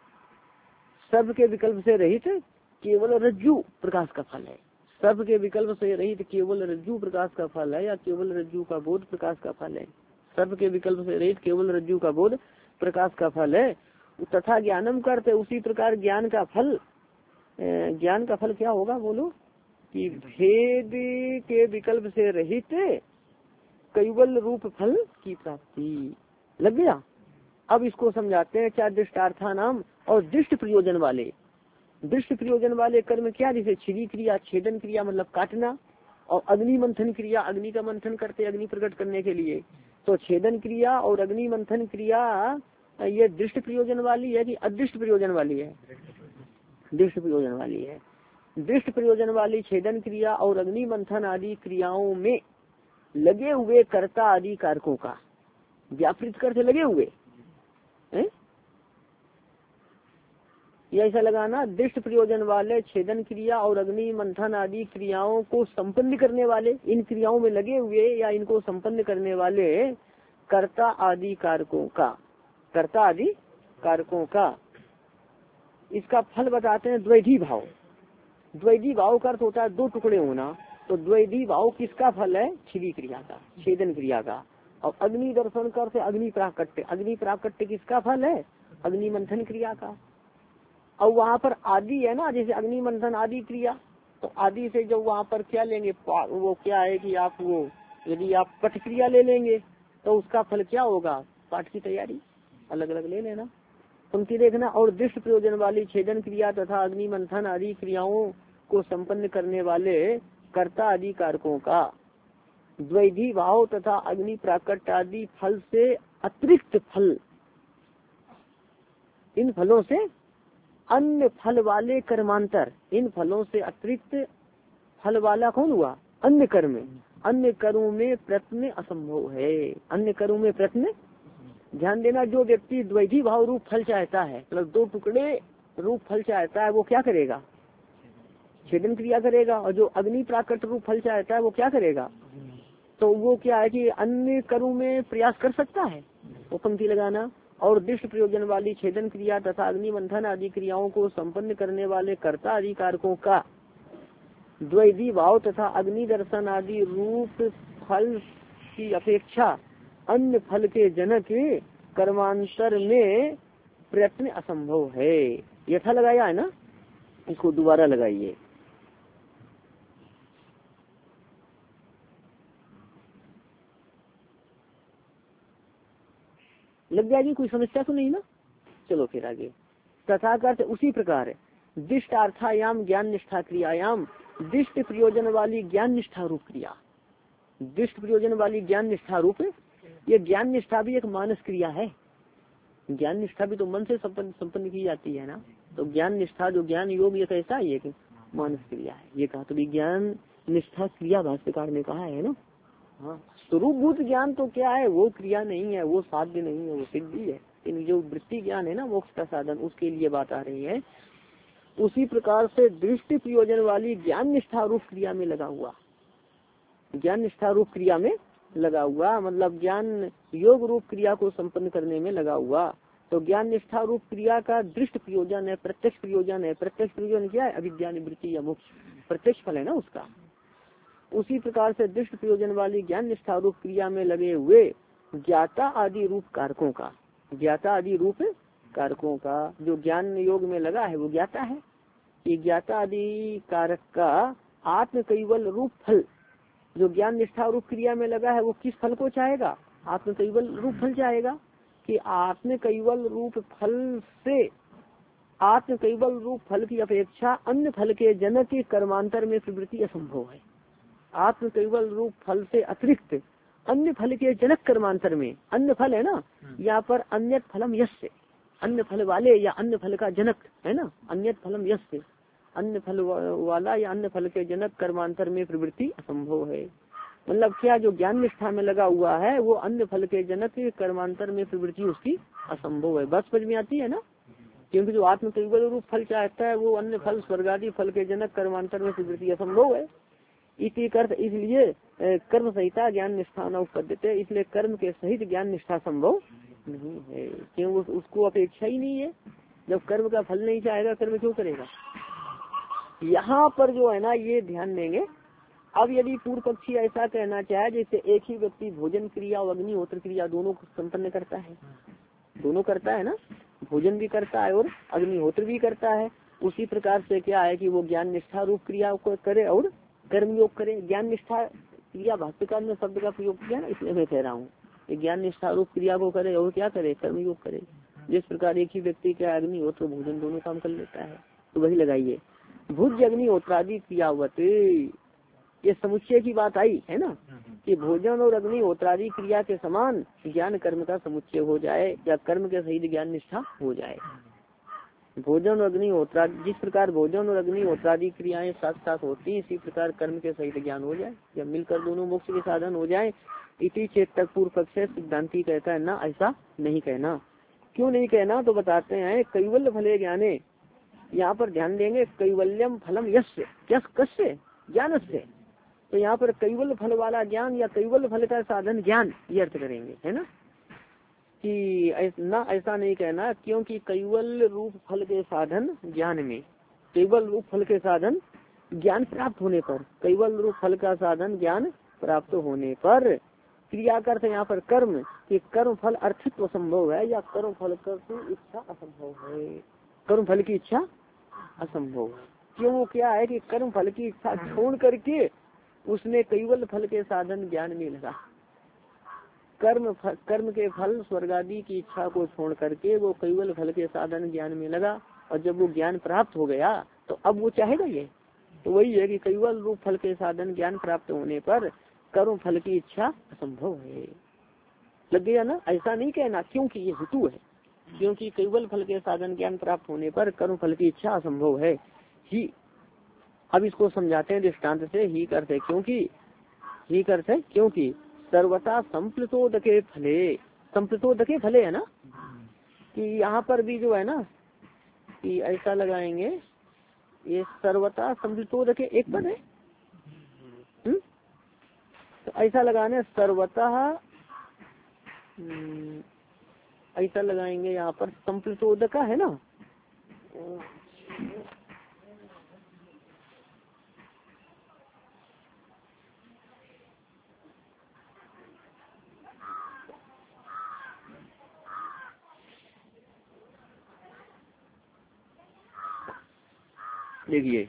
सर्प के विकल्प से रहित केवल रज्जु प्रकाश का फल है। सर्प के विकल्प से रहित केवल रज्जु प्रकाश का फल है या केवल रज्जु का बोध प्रकाश का फल है। सर्प के विकल्प से रहित केवल रज्जु का बोध प्रकाश का फल है। तथा ज्ञानम करते उसी प्रकार ज्ञान का फल, ज्ञान का फल क्या होगा बोलो कि भेद के विकल्प से रहित कैवल्य रूप फल की प्राप्ति। लग गया। अब इसको समझाते हैं चार दृष्टार्था नाम और दृष्ट प्रयोजन वाले। दृष्ट प्रयोजन वाले कर्म क्या, जैसे छिदी क्रिया, छेदन क्रिया मतलब काटना, और अग्नि मंथन क्रिया, अग्नि का मंथन करते अग्नि प्रकट करने के लिए, तो छेदन क्रिया और अग्नि मंथन क्रिया ये दृष्ट प्रयोजन वाली है कि अदृष्ट प्रयोजन वाली है? दृष्ट प्रयोजन वाली है। दृष्ट प्रयोजन वाली छेदन क्रिया और अग्नि मंथन आदि क्रियाओं में लगे हुए कर्ता आदि कारकों का, व्यापृत करते लगे हुए है? या ऐसा लगाना दृष्ट प्रयोजन वाले छेदन क्रिया और अग्नि मंथन आदि क्रियाओं को संपन्न करने वाले, इन क्रियाओं में लगे हुए या इनको संपन्न करने वाले कर्ता आदि कारकों का, कर्ता आदि कारकों का इसका फल बताते हैं द्वैधी भाव। द्वैधी भाव का अर्थ होता है दो टुकड़े होना, तो द्वैधी भाव किसका फल है? छिदी क्रिया का, छेदन क्रिया का। और अग्नि दर्शन करते अग्नि प्राकट्य, अग्नि प्राकट्य किसका फल है? अग्नि मंथन क्रिया का। और वहाँ पर आदि है ना, जैसे अग्नि मंथन आदि क्रिया, तो आदि से जो वहाँ पर क्या लेंगे, वो क्या है कि आप वो यदि आप पठ क्रिया ले लेंगे तो उसका फल क्या होगा? पाठ की तैयारी। अलग अलग ले लेना उनकी देखना। और दृष्ट प्रयोजन वाली छेदन क्रिया तथा अग्नि मंथन आदि क्रियाओं को संपन्न करने वाले कर्ता आदि कारकों का द्वैधी भाव तथा अग्नि प्राकट आदि फल से अतिरिक्त फल, इन फलों से अन्य फल वाले कर्मांतर, इन फलों से अतिरिक्त फल वाला कौन हुआ? अन्य कर्म। अन्य कर्मों में प्रयत्न असंभव है। अन्य कर्मों में प्रयत्न, ध्यान देना, जो व्यक्ति द्वैधी भाव रूप फल चाहता है, मतलब दो टुकड़े रूप फल चाहता है, वो क्या करेगा? छेदन क्रिया करेगा। और जो अग्नि प्राकट रूप फल चाहता है वो क्या करेगा? तो वो क्या है कि अन्य कर्मों में प्रयास कर सकता है, वो पंक्ति लगाना। और दृष्ट प्रयोजन वाली छेदन क्रिया तथा अग्नि मंथन आदि क्रियाओं को संपन्न करने वाले कर्ता आदि कारकों का द्वैधी भाव तथा अग्नि दर्शन आदि रूप फल की अपेक्षा अन्य फल के जनक कर्मांतर में प्रयत्न असंभव है। यथा लगाया है ना, इसको दोबारा लगाइए। लग जाएगी, कोई समस्या तो नहीं ना? चलो फिर आगे। तथा करते उसी प्रकार दिष्ट अर्थायाम ज्ञान निष्ठा क्रियायाम, दिष्ट प्रयोजन वाली ज्ञान निष्ठा रूप क्रिया, दिष्ट प्रयोजन वाली ज्ञान निष्ठा रूप, ये ज्ञान निष्ठा भी एक मानस क्रिया है। ज्ञान निष्ठा भी तो मन से संपन्न संपन्न की जाती है ना, तो ज्ञान निष्ठा जो ज्ञान योग ये कैसा है? ये मानस क्रिया है। ये कहा तो भी ज्ञान निष्ठा क्रिया भाष्यकार ने कहा है ना। हाँ, स्वरूपभूत ज्ञान तो क्या है? वो क्रिया नहीं है, वो साध्य नहीं है, वो सिद्धि है। इन जो वृत्ति ज्ञान है ना, मोक्ष का साधन, उसके लिए बात आ रही है। उसी प्रकार से दृष्टि प्रयोजन वाली ज्ञान निष्ठा रूप क्रिया में लगा हुआ, ज्ञान निष्ठा रूप क्रिया में लगा हुआ मतलब ज्ञान योग रूप क्रिया को संपन्न करने में लगा हुआ। तो ज्ञान निष्ठा रूप क्रिया का दृष्ट प्रयोजन है, प्रत्यक्ष प्रयोजन है। प्रत्यक्ष प्रयोजन क्या है? अविद्या निवृत्ति या मोक्ष, प्रत्यक्ष फल है ना उसका। उसी प्रकार से दृष्ट प्रयोजन वाली ज्ञान निष्ठा रूप क्रिया में लगे हुए ज्ञाता आदि रूप कारकों का, ज्ञाता आदि रूप कारकों का जो ज्ञान योग में लगा है वो ज्ञाता है। ये ज्ञाता आदि कारक का आत्म कैवल रूप फल जो ज्ञान निष्ठा रूप क्रिया में लगा है वो किस फल को चाहेगा? आत्म कैवल रूप फल चाहेगा। कि आत्म कैवल रूप फल से आत्म कैवल रूप फल की अपेक्षा अन्य फल के जनक के कर्मांतर में प्रवृत्ति असंभव है। आत्म कैवल रूप फल से अतिरिक्त अन्य फल के जनक कर्मांतर में, अन्य फल है ना यहाँ पर, अन्य फलम यस्य, अन्य फल वाले या अन्य फल का जनक है ना, अन्य फलम यस्य, अन्य फल वाला या अन्य फल के जनक कर्मांतर में प्रवृत्ति असंभव है। मतलब क्या, जो ज्ञान निष्ठा में लगा हुआ है वो अन्य फल के जनक कर्मांतर में प्रवृत्ति उसकी असंभव है। बस समझ में आती है ना, क्योंकि जो आत्म कैवल रूप फल चाहता है वो अन्य फल स्वर्ग आदि फल के जनक कर्मांतर में प्रवृत्ति असंभव है। इसी कर्त इसलिए कर्म सहिता ज्ञान निष्ठा न उपपद्यते, इसलिए कर्म के सहित ज्ञान निष्ठा संभव नहीं है, क्यों उस, उसको अपेक्षा ही नहीं है। जब कर्म का फल नहीं चाहेगा कर्म क्यों करेगा। यहाँ पर जो है ना ये ध्यान देंगे। अब यदि पूर्व पक्षी ऐसा कहना चाहे जैसे एक ही व्यक्ति भोजन क्रिया और अग्निहोत्र क्रिया दोनों को संपन्न करता है, दोनों करता है ना, भोजन भी करता है और अग्निहोत्र भी करता है, उसी प्रकार से क्या है कि वो ज्ञान निष्ठा रूप क्रिया को करे और कर्म योग करे। ज्ञान निष्ठा क्रिया भाष्यकार में शब्द का प्रयोग किया ना, इसलिए मैं कह रहा हूँ ज्ञान निष्ठा रूप क्रिया को करे और क्या करे, कर्म योग करे। जिस प्रकार एक ही व्यक्ति क्या अग्निहोत्र भोजन दोनों काम कर लेता है, तो वही लगाइए भुज अग्निहोत्रादि क्रियावत। ये समुच्चय की बात आई है ना कि भोजन और अग्निहोत्रादि क्रिया के समान ज्ञान कर्म का समुच्चय हो जाए या कर्म के सहित ज्ञान निष्ठा हो जाए। भोजन और अग्निहोत्रा, जिस प्रकार भोजन और अग्निहोत्रादि क्रियाएं साथ साथ होती इसी प्रकार कर्म के सहित ज्ञान हो जाए या मिलकर दोनों मोक्ष के साधन हो जाए। इति चेतक पूर्व पक्ष सिद्धांति कहता है ना, ऐसा नहीं कहना। क्यों नहीं कहना, तो बताते हैं कैवल्य फले ज्ञाने, यहाँ पर ध्यान देंगे कैवल्यम फलम यस्य, यस कस्य ज्ञान से, तो यहाँ पर कैवल्य फल वाला ज्ञान या कैवल्य फल का साधन ज्ञान ये अर्थ करेंगे, है ना। कि ना ऐसा नहीं कहना, क्योंकि कैवल्य रूप फल के साधन ज्ञान में, कैवल रूप फल के साधन ज्ञान प्राप्त होने पर, कैवल रूप फल का साधन ज्ञान प्राप्त होने पर क्रिया करते यहाँ पर कर्म, कि कर्म फल अर्थित्व संभव है या कर्म फल की इच्छा असंभव है, कर्म फल की इच्छा असंभव है। क्यों, क्या है कि कर्म फल की इच्छा छोड़ करके उसने कैवल फल के साधन ज्ञान में लगा। कर्म फल, कर्म के फल स्वर्ग आदि की इच्छा को छोड़ करके वो कैवल फल के साधन ज्ञान में लगा, और जब वो ज्ञान प्राप्त हो गया तो अब वो चाहेगा ये, तो वही है कि कैवल रूप फल के साधन ज्ञान प्राप्त होने पर कर्म फल की इच्छा असंभव है। लग गया ना, ऐसा नहीं कहना क्योंकि ये हेतु है, क्योंकि कैवल फल के साधन ज्ञान प्राप्त होने पर कर्म फल की इच्छा असंभव है ही। अब इसको समझाते हैं दृष्टांत से। ही करते क्योंकि, ही करते क्योंकि सर्वथा संप्लुतोदके फले, संप्लुतोदके फले है ना, कि यहाँ पर भी जो है ना कि ऐसा लगाएंगे, ये सर्वथा संप्लुतोदके एक पद है, हुँ? तो ऐसा लगाने सर्वतः, ऐसा लगाएंगे यहाँ पर संप्लुतोदका है ना, देखिए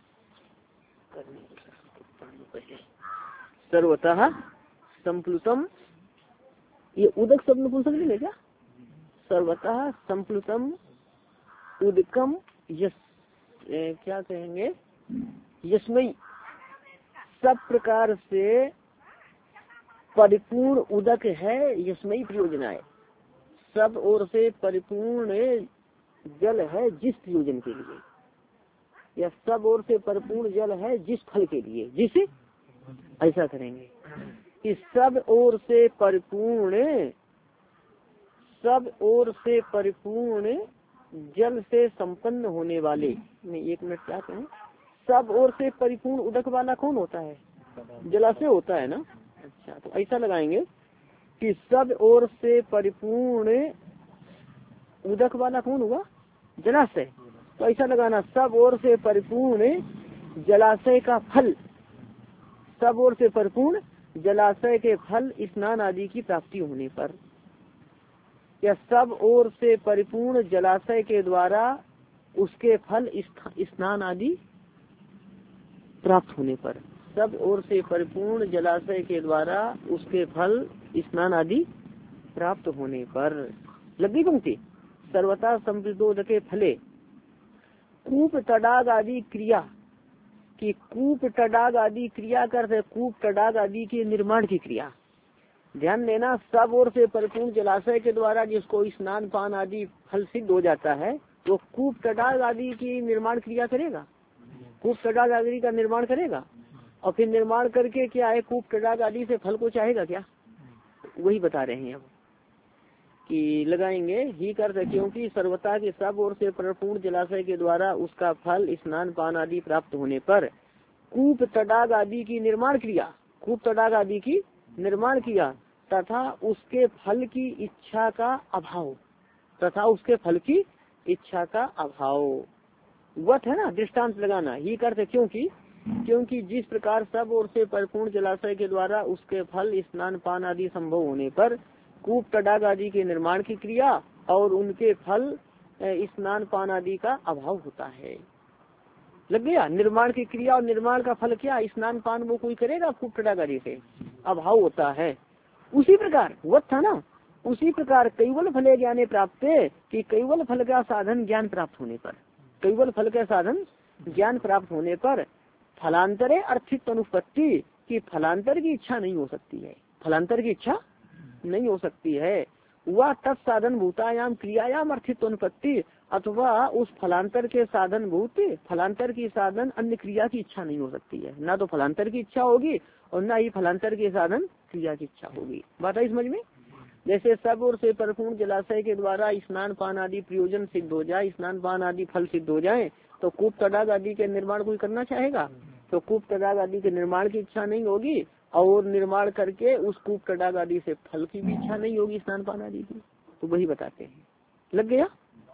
सर्वतः संप्लुतम, ये उदक शब्द पूछ सकते क्या, सर्वतः संप्लुतम उदकम यस, ए, क्या कहेंगे, यस्मई, सब प्रकार से परिपूर्ण उदक है, यस्मई प्रयोजनाय, सब ओर से परिपूर्ण जल है जिस प्रयोजन के लिए, या सब ओर से परिपूर्ण जल है जिस फल के लिए, जिस, ऐसा करेंगे कि सब ओर से परिपूर्ण, सब ओर से परिपूर्ण जल से संपन्न होने वाले, नहीं एक मिनट क्या कहें, सब ओर से परिपूर्ण उदक वाला कौन होता है, जलाशय होता है ना। अच्छा, तो ऐसा लगाएंगे कि सब ओर से परिपूर्ण उदक वाला कौन हुआ, जलाशय। तो ऐसा लगाना सब ओर से परिपूर्ण जलाशय का फल, सब ओर से परिपूर्ण जलाशय के फल स्नान आदि की प्राप्ति होने पर, या सब ओर से परिपूर्ण जलाशय के द्वारा उसके फल स्नान आदि प्राप्त होने पर, सब ओर से परिपूर्ण जलाशय के द्वारा उसके फल स्नान आदि प्राप्त होने पर। लगी पंक्ति। सर्वथा समृद्धोदके फले कूप तडाग आदि क्रिया कि कूप तडाग आदि क्रिया करते कूप तडाग आदि के निर्माण की क्रिया। ध्यान देना, सब ओर से परिपूर्ण जलाशय के द्वारा जिसको स्नान पान आदि फल सिद्ध हो जाता है तो कूप तडाग आदि की निर्माण क्रिया करेगा, कूप तडाग आदि का निर्माण करेगा और फिर निर्माण करके क्या है कूप तडाग आदि से फल को चाहेगा क्या, वही बता रहे हैं अब कि लगाएंगे ही कर, क्योंकि सर्वता के सब ओर से परिपूर्ण जलाशय के द्वारा उसका फल स्नान पान आदि प्राप्त होने पर कूप तडाग आदि की निर्माण क्रिया, कूप तडाग आदि की निर्माण किया तथा उसके फल की इच्छा का अभाव, तथा उसके फल की इच्छा का अभाव। वत है ना, दृष्टांत लगाना ही करते, क्योंकि क्योंकि जिस प्रकार सब ओर से परिपूर्ण जलाशय के द्वारा उसके फल स्नान पान आदि संभव होने पर कूप तडाग आदि के निर्माण की क्रिया और उनके फल स्नान पान आदि का अभाव होता है। लग गया, निर्माण की क्रिया और निर्माण का फल क्या, स्नान पान वो कोई करेगा कूप तडाग आदि से, अभाव होता है। उसी प्रकार वत था ना, उसी प्रकार कैवल फले ज्ञाने प्राप्त कि कैवल फल का साधन ज्ञान प्राप्त होने पर, कैवल फल का साधन ज्ञान प्राप्त होने पर फलांतरे अर्थित अनुपत्ति की फलांतर की इच्छा नहीं हो सकती है, फलांतर की इच्छा नहीं हो सकती है। वह तत्साधन भूतायाम क्रियायाम अर्थित अनुपत्ति अथवा उस फलांतर के साधन भूत फलांतर की साधन अन्य क्रिया की इच्छा नहीं हो सकती है, ना तो फलांतर की इच्छा होगी और ना ही फलांतर के साधन क्रिया की इच्छा होगी। बात आई समझ में। जैसे सब ओर से परिपूर्ण जलाशय के द्वारा स्नान पान आदि प्रयोजन सिद्ध हो जाए, स्नान पान आदि फल सिद्ध हो जाए तो कूप तडाग आदि के निर्माण कोई करना चाहेगा, तो कूप तडाग आदि के निर्माण की इच्छा नहीं होगी और निर्माण करके उस कूप तडाग आदि से फल की भी इच्छा नहीं होगी स्नान पान आदि की। तो वही बताते हैं। लग गया।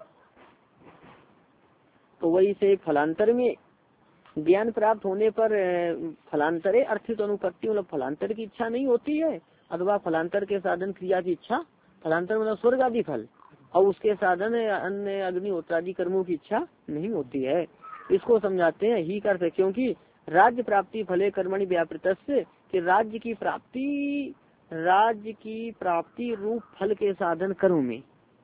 तो वही से फलांतर में ज्ञान प्राप्त होने पर फलांतरे अर्थित अनुपत्ति मतलब फलांतर की इच्छा नहीं होती है अथवा फलांतर के साधन क्रिया की इच्छा, फलांतर मतलब स्वर्ग आदि फल और उसके साधन अन्य अग्निहोत्र आदि कर्मों की इच्छा नहीं होती है। इसको समझाते हैं ही करते, क्योंकि राज्य प्राप्ति फले कर्मणि व्यापृत कि राज्य की प्राप्ति राज्य की प्राप्ति रूप फल के साधन कर्म में,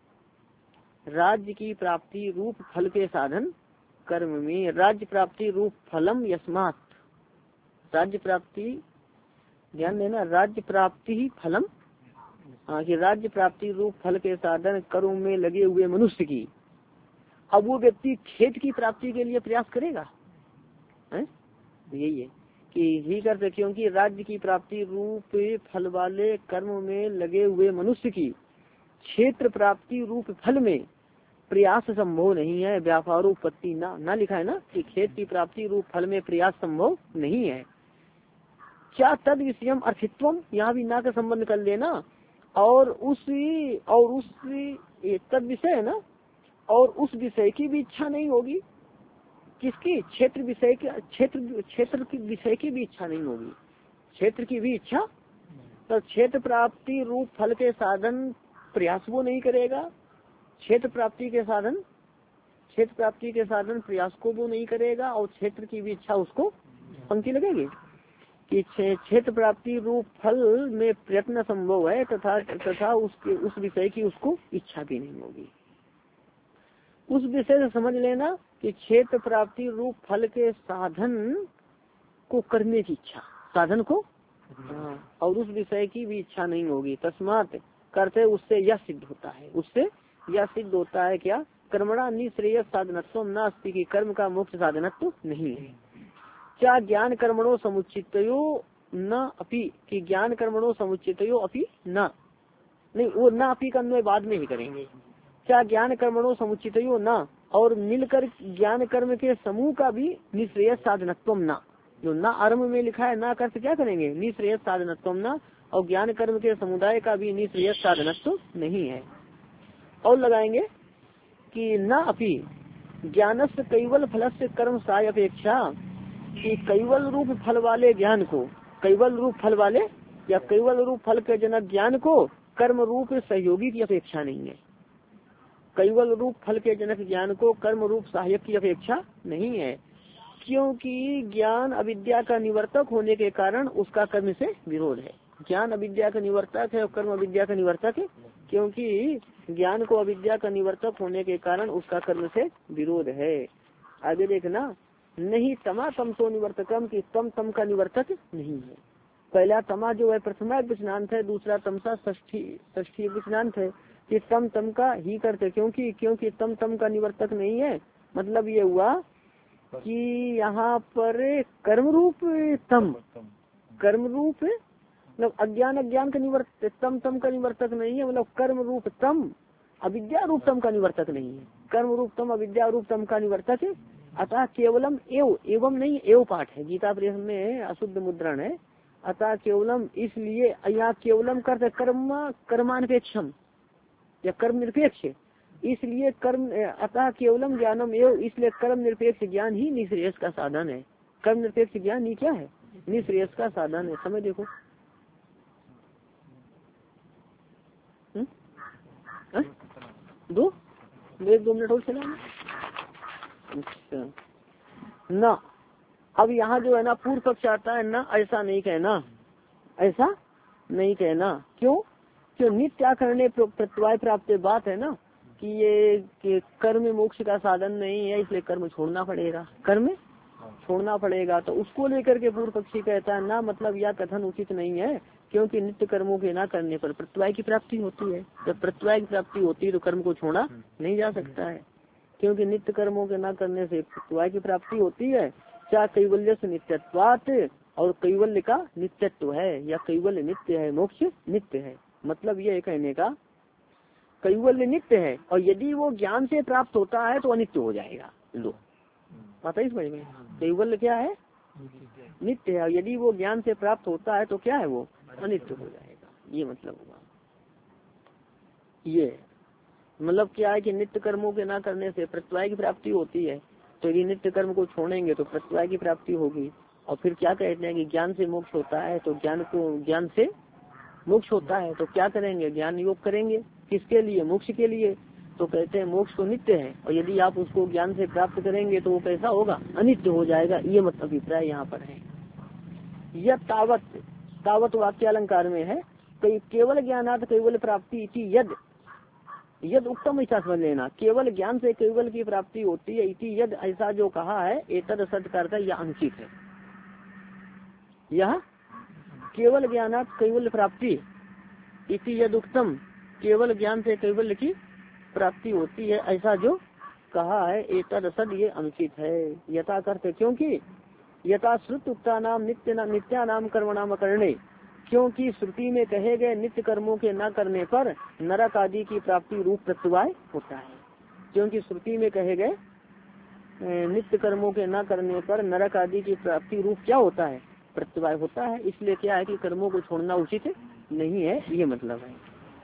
राज्य की प्राप्ति रूप फल के साधन कर्म में, राज्य प्राप्ति रूप फलम यस्मात्, राज्य प्राप्ति ध्यान देना, राज्य प्राप्ति ही फलम, हाँ कि राज्य प्राप्ति रूप फल के साधन कर्म में लगे हुए मनुष्य की, अब वो व्यक्ति खेत की प्राप्ति के लिए प्रयास करेगा, है यही है कि ही करते, क्योंकि राज्य की प्राप्ति रूप फल वाले कर्म में लगे हुए मनुष्य की क्षेत्र प्राप्ति रूप फल में प्रयास संभव नहीं है। व्यापार उत्पत्ति ना ना लिखा है ना कि खेत की प्राप्ति रूप फल में प्रयास संभव नहीं है। क्या तद विषयम अर्थित्वम, यहाँ भी ना का संबंध कर लेना, और उस और उस तद विषय है ना, और उस विषय की भी इच्छा नहीं होगी, किसकी, क्षेत्र विषय के क्षेत्र क्षेत्र की विषय की भी इच्छा नहीं होगी, क्षेत्र की भी इच्छा, तो क्षेत्र प्राप्ति रूप फल के साधन प्रयास वो नहीं करेगा, क्षेत्र प्राप्ति के साधन क्षेत्र प्राप्ति के साधन प्रयास को वो नहीं करेगा और क्षेत्र की भी इच्छा उसको पंक्ति लगेगी कि क्षेत्र प्राप्ति रूप फल में प्रयत्न संभव है तथा तथा उसके उस विषय की उसको इच्छा भी नहीं होगी। उस विषय से समझ लेना कि क्षेत्र प्राप्ति रूप फल के साधन को करने की इच्छा, साधन को हाँ, और उस विषय की भी इच्छा नहीं होगी। तस्मात करते उससे यह सिद्ध होता है, उससे यह सिद्ध होता है क्या, कर्मणा निश्रेय साधनत्व नास्ति की कर्म का मोक्ष साधनत्व नहीं है। क्या ज्ञान कर्मणों समुचितयो न अपि कि ज्ञान कर्मणों समुचितयो अपि न, नहीं वो न अपि का अन्वय बाद में ही करेंगे। क्या ज्ञान कर्मणों समुचितयो न, और मिलकर ज्ञान कर्म के समूह का भी निश्रेय साधनत्व न, जो न आरम्भ में लिखा है ना कर्त क्या करेंगे, निश्रेय साधनत्व न, और ज्ञान कर्म के समुदाय का भी निश्रेय साधनत्व नहीं है। और लगाएंगे कि न अपि ज्ञानस्य कैवल फलस्य कर्म साय अपेक्षा कि कैवल रूप फल वाले ज्ञान को कैवल रूप फल वाले या कैवल रूप फल के जनक ज्ञान को कर्म रूप सहयोगी की अपेक्षा नहीं है। कैवल रूप फल के जनक ज्ञान को कर्म रूप सहायक की अपेक्षा नहीं है, क्योंकि ज्ञान अविद्या का निवर्तक होने के कारण उसका कर्म से विरोध है। ज्ञान अविद्या का निवर्तक है और कर्म अविद्या का निवर्तक है, क्योंकि ज्ञान को अविद्या का निवर्तक होने के कारण उसका कर्म से विरोध है। आगे देखना, नहीं तमा तम तो निवर्तकम की तम तम का निवर्तक नहीं है। पहला तमा जो है प्रथमा विचनांत है, दूसरा तमसा ष्ठी ष्ठी विचनांत है कि तम तम का ही करते, क्योंकि क्योंकि तम तम का निवर्तक नहीं है। मतलब ये हुआ कि यहाँ पर कर्म रूप तम कर्म रूप मतलब अज्ञान अज्ञान का निवर्तक तम तम का निवर्तक नहीं है। मतलब कर्म रूप तम अविद्या रूप तम का निवर्तक नहीं है। कर्म रूप तम अविद्या रूप तम का निवर्तक है। अतः केवलम एव एवं नहीं एव पाठ है, गीता प्रेस में अशुद्ध मुद्रण है। अतः केवलम इसलिए यहाँ केवलम करते कर्म कर्मानिपेक्षम या कर्म निरपेक्ष, इसलिए कर्म अतः केवलम ज्ञानम एव, इसलिए कर्म निरपेक्ष ज्ञान ही निश्रेयस का साधन है। कर्म निरपेक्ष ज्ञान ही क्या है? निश्रेयस का साधन है। समय देखो हुँ? दो एक दो मिनट और चला। अच्छा ना, अब यहाँ जो है ना पूर्व पक्ष आता है ना, ऐसा नहीं कहना, ऐसा नहीं कहना। क्यों? क्यों नित्य करने प्रत्यवाय प्राप्त बात है ना कि ये कि कर्म मोक्ष का साधन नहीं है, इसलिए कर्म छोड़ना पड़ेगा, कर्म छोड़ना पड़ेगा। तो उसको लेकर के पूर्व पक्षी कहता है ना, मतलब यह कथन उचित नहीं है, क्योंकि नित्य कर्मों के ना करने पर प्रत्यवाय की प्राप्ति होती है। जब प्रत्यवाय की प्राप्ति होती है तो कर्म को छोड़ा नहीं जा सकता है, क्योंकि नित्य कर्मों के ना करने से प्रत्यवाय की प्राप्ति होती है। क्या कैवल्य से नित्यत्वात, और कैवल्य का नित्यत्व है या कैवल्य नित्य है, मोक्ष नित्य है। मतलब ये कहने का कैवल्य नित्य है, और यदि वो ज्ञान से प्राप्त होता है तो अनित्य हो जाएगा। लो पता ही समझ में, कैवल्य क्या है? नित्य है, और यदि वो ज्ञान से प्राप्त होता है तो क्या है? वो अनित्य हो जाएगा। ये मतलब हुआ। ये मतलब क्या है कि नित्य कर्मों के ना करने से प्रत्यवाय की प्राप्ति होती है, तो यदि नित्य कर्म को छोड़ेंगे तो प्रत्यवाय की प्राप्ति होगी। और फिर क्या कहते हैं कि ज्ञान से मोक्ष होता है, तो ज्ञान को ज्ञान से मोक्ष होता है तो क्या करेंगे? ज्ञान योग करेंगे। किसके लिए? मोक्ष के लिए। तो कहते हैं मोक्ष तो नित्य है, और यदि आप उसको ज्ञान से प्राप्त करेंगे तो वो कैसा होगा? अनित्य हो जाएगा। ये मतलब अभिप्राय यहाँ पर है। यह तावत तावत वाक्य अलंकार में है, कई केवल ज्ञानात केवल प्राप्ति इति यद यद उत्तम ऐसा समझ लेना, केवल ज्ञान से केवल की प्राप्ति होती है। इति यद ऐसा जो कहा है, एतद सद करता यह अनुचित है। यह केवल ज्ञानात केवल प्राप्ति इति यद उत्तम, केवल ज्ञान से केवल की प्राप्ति होती है ऐसा जो कहा है, एतद सद ये अनुचित है। यथा करते क्योंकि यथा श्रुत उक्ता नाम नित्य ना, नित्या नाम कर्म नाम करने, क्योंकि श्रुति में कहे गए नित्य कर्मों के न करने पर नरक आदि की प्राप्ति रूप प्रत्यवाय होता है। क्योंकि श्रुति में कहे गए नित्य कर्मों के न करने पर नरक आदि की प्राप्ति रूप क्या होता है? प्रत्यवाय होता है। इसलिए क्या है कि कर्मों को छोड़ना उचित नहीं है, ये मतलब है।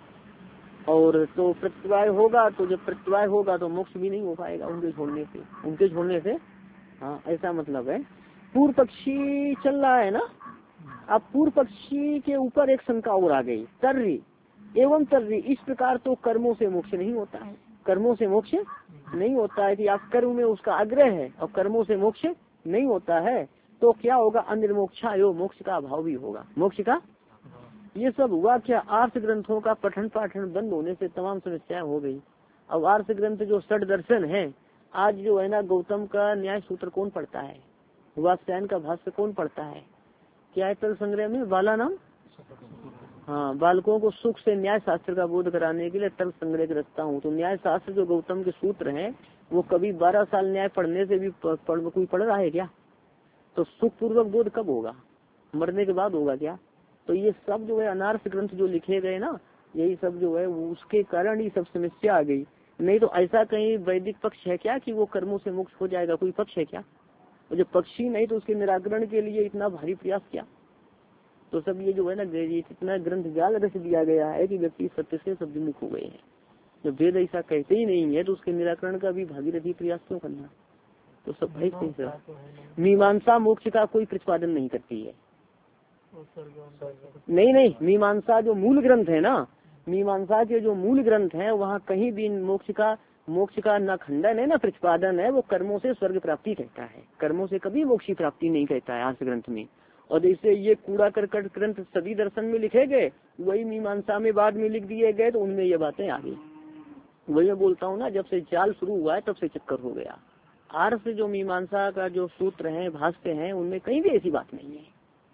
और तो प्रत्यवाय होगा, तो जब प्रत्यवाय होगा तो मोक्ष भी नहीं हो पाएगा उनके छोड़ने से, उनके छोड़ने से। हाँ ऐसा मतलब है। पूर्व पक्षी चल रहा है ना, अब पूर्व पक्षी के ऊपर एक शंका और आ गई, तर्री एवं तर्री, इस प्रकार तो कर्मों से मोक्ष नहीं होता है, कर्मों से मोक्ष नहीं होता है कि आप कर्म में उसका आग्रह है और कर्मों से मोक्ष नहीं होता है, तो क्या होगा? अनिर्मोक्षा यो, मोक्ष का अभाव भी होगा, मोक्ष का। ये सब हुआ क्या? आर्ष ग्रंथों का पठन पाठन बंद होने से तमाम समस्याएं हो गई। अब आर्ष ग्रंथ जो षड दर्शन है, आज जो है ना गौतम का न्याय सूत्र कौन पढ़ता है? वात्स्यायन का भाष्य कौन पढ़ता है? क्या है तल संग्रह में? बाला नाम। हाँ, बालकों को सुख से न्याय शास्त्र का बोध कराने के लिए तल संग्रह रखता हूँ। तो न्याय शास्त्र जो गौतम के सूत्र हैं, वो कभी बारह साल न्याय पढ़ने से भी पढ़, कोई पढ़ रहा है क्या? तो सुख पूर्वक बोध कब होगा? मरने के बाद होगा क्या? तो ये सब जो है अनार्थ ग्रंथ जो लिखे गए ना, यही सब जो है उसके कारण ही सब समस्या आ गई। नहीं तो ऐसा कहीं वैदिक पक्ष है क्या कि वो कर्मों से मुक्त हो जाएगा? कोई पक्ष है क्या? और जब पक्षी नहीं तो उसके निराकरण के लिए इतना भारी प्रयास क्या? तो सब ये जो है ना इतना ग्रंथ जाल रच दिया गया है कि व्यक्ति सत्य से सब विमुख हो गए हैं। जब वेद ऐसा कहते ही नहीं है तो उसके निराकरण का भी भागीरथी प्रयास क्यों करना? तो सब भाई मीमांसा मोक्ष का कोई प्रतिपादन नहीं करती है। नहीं नहीं, मीमांसा जो मूल ग्रंथ है ना, मीमांसा के जो मूल ग्रंथ हैं वहाँ कहीं भी मोक्ष का मोक्ष का न खंडन है न प्रतिपादन है, वो कर्मों से स्वर्ग प्राप्ति कहता है, कर्मों से कभी मोक्ष की प्राप्ति नहीं कहता है आर्ष ग्रंथ में। और जैसे ये कूड़ा करकट ग्रंथ सभी दर्शन में लिखे गए, वही मीमांसा में बाद में लिख दिए गए, तो उनमें ये बातें आ गई। वही मैं बोलता हूँ ना, जब से जाल शुरू हुआ है तब से चक्कर हो गया। आर्ष जो मीमांसा का जो सूत्र है, भाष्य हैं, उनमें कहीं भी ऐसी बात नहीं है,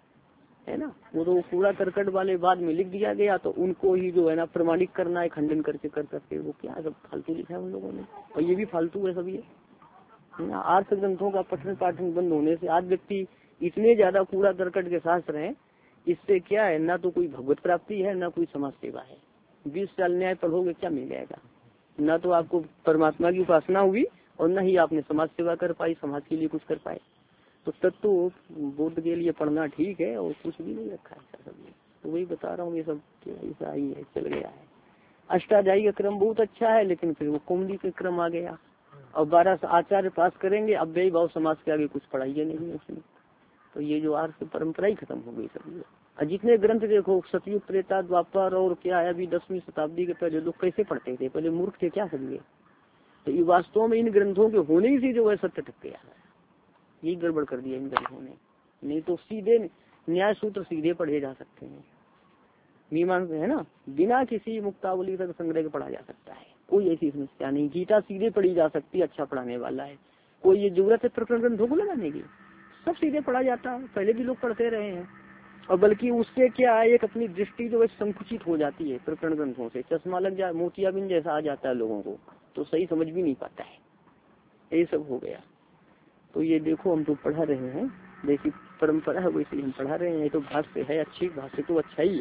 है ना। वो तो कूड़ा करकट वाले बाद में लिख दिया गया, तो उनको ही जो है ना प्रमाणिक करना है, खंडन करके कर करके, वो क्या सब फालतू लिखा है उन लोगों ने, और ये भी फालतू है सब ये, है ना। आर्ष ग्रंथों का पठन पाठन बंद होने से आज व्यक्ति इतने ज्यादा कूड़ा करकट के शास्त्र हैं, इससे क्या है, ना तो कोई भगवत प्राप्ति है, ना कोई समाज सेवा है। बीस साल न्याय पढ़ोगे क्या मिल जाएगा, ना तो आपको परमात्मा की उपासना हुई और न ही आपने समाज सेवा कर पाई, समाज के लिए कुछ कर पाए। तो तत्व बोध के लिए पढ़ना ठीक है, और कुछ भी नहीं रखा है सब। तो वही बता रहा हूँ, ये सब ऐसा ही है, चल गया है। अष्टाध्यायी का क्रम बहुत अच्छा है, लेकिन फिर वो कौमुदी का क्रम आ गया, और बारह आचार्य पास करेंगे, अब व्यय भाव समाज के आगे कुछ पढ़ाइए नहीं उसमें। तो ये जो आर्ष परंपरा ही खत्म हो गई सब। और जितने ग्रंथ देखो, सतयुग त्रेता द्वापर और क्या है, अभी दसवीं शताब्दी के पहले लोग कैसे पढ़ते थे, पहले मूर्ख थे क्या सब ये। तो ये वास्तव में इन ग्रंथों के होने ही से जो है सत्य टक गया है, ये गड़बड़ कर दिया इन ग्रंथों ने। नहीं तो सीधे न्याय सूत्र सीधे पढ़े जा सकते हैं, मीमांसा है ना, बिना किसी मुक्तावली तक संग्रह के पढ़ा जा सकता है, कोई ऐसी समस्या नहीं। गीता सीधे पढ़ी जा सकती है, अच्छा पढ़ाने वाला है, कोई ये जरूरत है प्रकरण ग्रंथों को लगाने की, सब सीधे पढ़ा जाता है, पहले भी लोग पढ़ते रहे हैं। और बल्कि उससे क्या है, एक अपनी दृष्टि जो है संकुचित हो जाती है प्रकरण ग्रंथों से, चश्मा लग जाए, मोतियाबिंद जैसा आ जाता है लोगों को, तो सही समझ भी नहीं पाता है, ये सब हो गया। तो ये देखो हम तो पढ़ा रहे हैं, जैसी परंपरा है वैसे हम पढ़ा रहे हैं, तो भाष्य है अच्छी, भाष्य तो अच्छा ही है।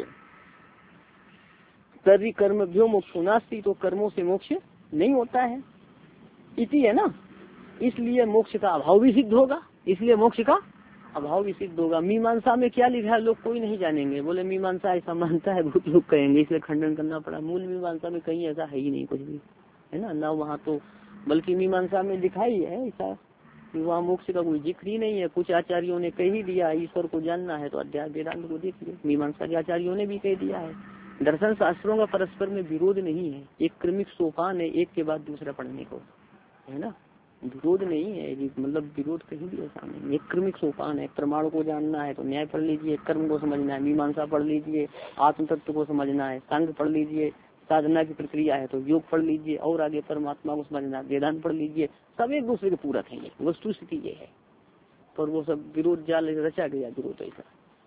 तर्हि कर्मभ्यो मोक्षो नास्ति, तो कर्मों से मोक्ष नहीं होता है, इति है ना, इसलिए मोक्ष का अभाव भी सिद्ध होगा, इसलिए मोक्ष का अभाव भी सिद्ध होगा। मीमांसा में क्या लिखा है लोग कोई नहीं जानेंगे, बोले मीमांसा ऐसा मानता है, बहुत लोग कहेंगे, इसलिए खंडन करना पड़ा। मूल मीमांसा में कहीं ऐसा है ही नहीं कुछ भी, है ना, ना वहाँ तो, बल्कि मीमांसा में लिखा ही है ऐसा, वहाँ मोक्ष का कोई जिक्र ही नहीं है। कुछ आचार्यों ने कह ही दिया, ईश्वर को जानना है तो अध्याय वेदांत को देखिए, मीमांसा के आचार्यों ने भी कह दिया है। दर्शन शास्त्रों का परस्पर में विरोध नहीं है, एक क्रमिक सोपान है, एक के बाद दूसरा पढ़ने को, है ना, विरोध नहीं है, मतलब विरोध कहीं भी ऐसा नहीं, एक क्रमिक सोपान है। प्रमाण को जानना है तो न्याय पढ़ लीजिए, कर्म को समझना है मीमांसा पढ़ लीजिए, आत्म तत्व को समझना है सांख्य पढ़ लीजिए, साधना की प्रक्रिया है तो योग पढ़ लीजिए, और आगे परमात्मा को समझना वेदांत पढ़ लीजिए। सब एक दूसरे के पूरक है, ये वस्तु स्थिति ये है, पर वो सब विरोध जाल रचा गया विरोध ऐसा।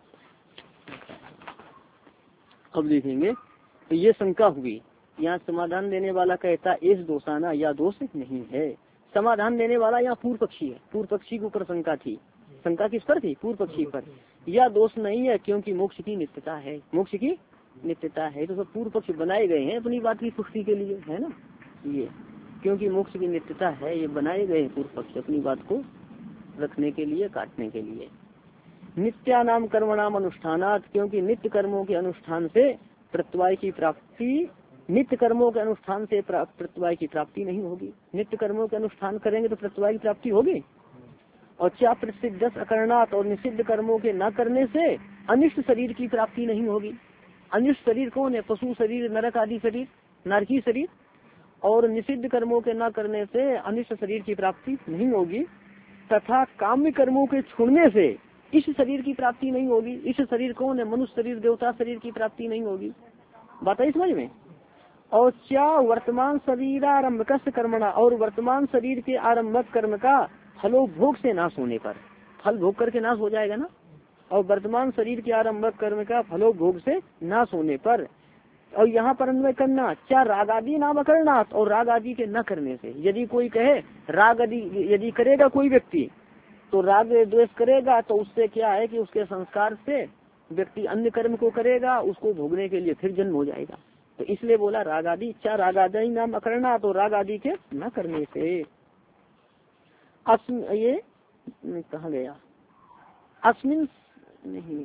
अब देखेंगे तो ये शंका हुई, यहाँ समाधान देने वाला कहता इस दोषाना या दोष नहीं है। समाधान देने वाला यहाँ पूर्व पक्षी है, पूर्व पक्षी के ऊपर शंका थी। शंका किस पर थी? पूर्व पक्षी पर। यह दोष नहीं है क्योंकि मोक्ष की नित्यता है, मोक्ष की नित्यता है। तो सब पूर्व पक्ष बनाए गए हैं अपनी बात की पुष्टि के लिए, है ना, ये क्योंकि मोक्ष की नित्यता है, ये बनाए गए पूर्व पक्ष अपनी बात को रखने के लिए, काटने के लिए। नित्या नाम कर्मणाम अनुष्ठानात, क्योंकि नित्य कर्मों के अनुष्ठान से प्रत्यवाय की प्राप्ति, नित्य कर्मों के अनुष्ठान से प्रत्यवाय की प्राप्ति नहीं होगी। नित्य कर्मों के अनुष्ठान करेंगे तो प्रत्यवाय की प्राप्ति होगी। और क्या प्रसिद्ध अकरणात, और निषिद्ध कर्मों के न करने से अनिष्ट शरीर की प्राप्ति नहीं होगी। अनिष्ट शरीर कौन है? पशु शरीर, नरक आदि शरीर, नारकी शरीर। और निषिद्ध कर्मों के न करने से अनिष्ट शरीर की प्राप्ति नहीं होगी, तथा काम्य कर्मों के छोड़ने से इस शरीर की प्राप्ति नहीं होगी। इस शरीर कौन है? मनुष्य शरीर, देवता शरीर की प्राप्ति नहीं होगी। बात है समझ में। और क्या वर्तमान शरीर आरंभक कर्मणा, और वर्तमान शरीर के आरंभक कर्म का फलोभोग से नाश होने पर, फल भोग करके नाश हो जाएगा ना, और वर्तमान शरीर के आरंभक कर्म का फलोभोग से नाश होने पर, और यहाँ पर अन्वय करना क्या राग आदि नाम करनाथ, और राग आदि के न करने से। यदि कोई कहे राग आदि यदि करेगा कोई व्यक्ति तो राग द्वेष करेगा, तो उससे क्या है कि उसके संस्कार से व्यक्ति अन्य कर्म को करेगा, उसको भोगने के लिए फिर जन्म हो जाएगा। तो इसलिए बोला राग आदि, इच्छा राग आदि नाम अकरना, तो राग आदि के न करने से। अस्म ये कहाँ गया? अस्मिन नहीं,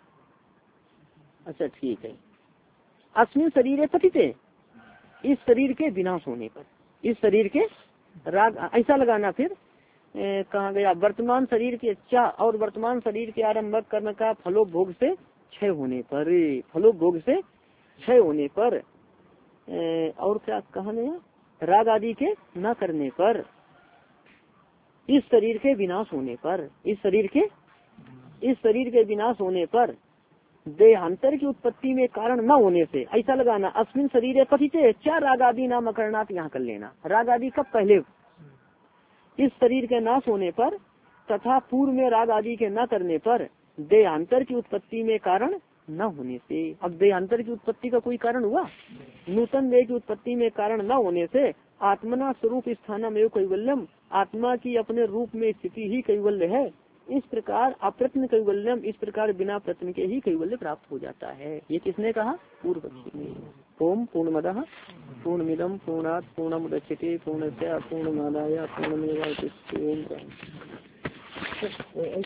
अच्छा ठीक है। अस्मिन शरीर पतिते, इस शरीर के विनाश होने पर, इस शरीर के राग ऐसा लगाना। फिर कहाँ गया? वर्तमान शरीर की इच्छा और वर्तमान शरीर के आरंभक कर्म का फलोभोग से क्षय होने पर, फलोपभोग से क्षय होने पर, और क्या कहने, राग आदि के न करने पर, इस शरीर के विनाश होने पर, इस शरीर के इस शरीर के विनाश होने पर, देहांतर की उत्पत्ति में कारण न होने से, ऐसा लगाना अस्मिन शरीर पतिते क्या राग आदि नाम अकरणात, यहाँ कर लेना राग आदि कब पहले, इस शरीर के नाश होने पर तथा पूर्व में राग आदि के न करने पर, देहांतर की उत्पत्ति में कारण न होने से। अब देहांतर की उत्पत्ति का कोई कारण हुआ, नूतन देह की उत्पत्ति में कारण न होने से, आत्मना स्वरूप स्थानम एवं कैवल्यम, आत्मा की अपने रूप में स्थिति ही कैवल्य है। इस प्रकार अप्रत्न कैवल्यम, इस प्रकार बिना प्रत्न के ही कैवल्य प्राप्त हो जाता है। ये किसने कहा, पूर्व पक्षी ने। ओम पूर्णमदः पूर्णमिदं पूर्णात् पूर्णमुदच्यते पूर्णस्य पूर्णमादाय पूर्णमेवावशिष्यते।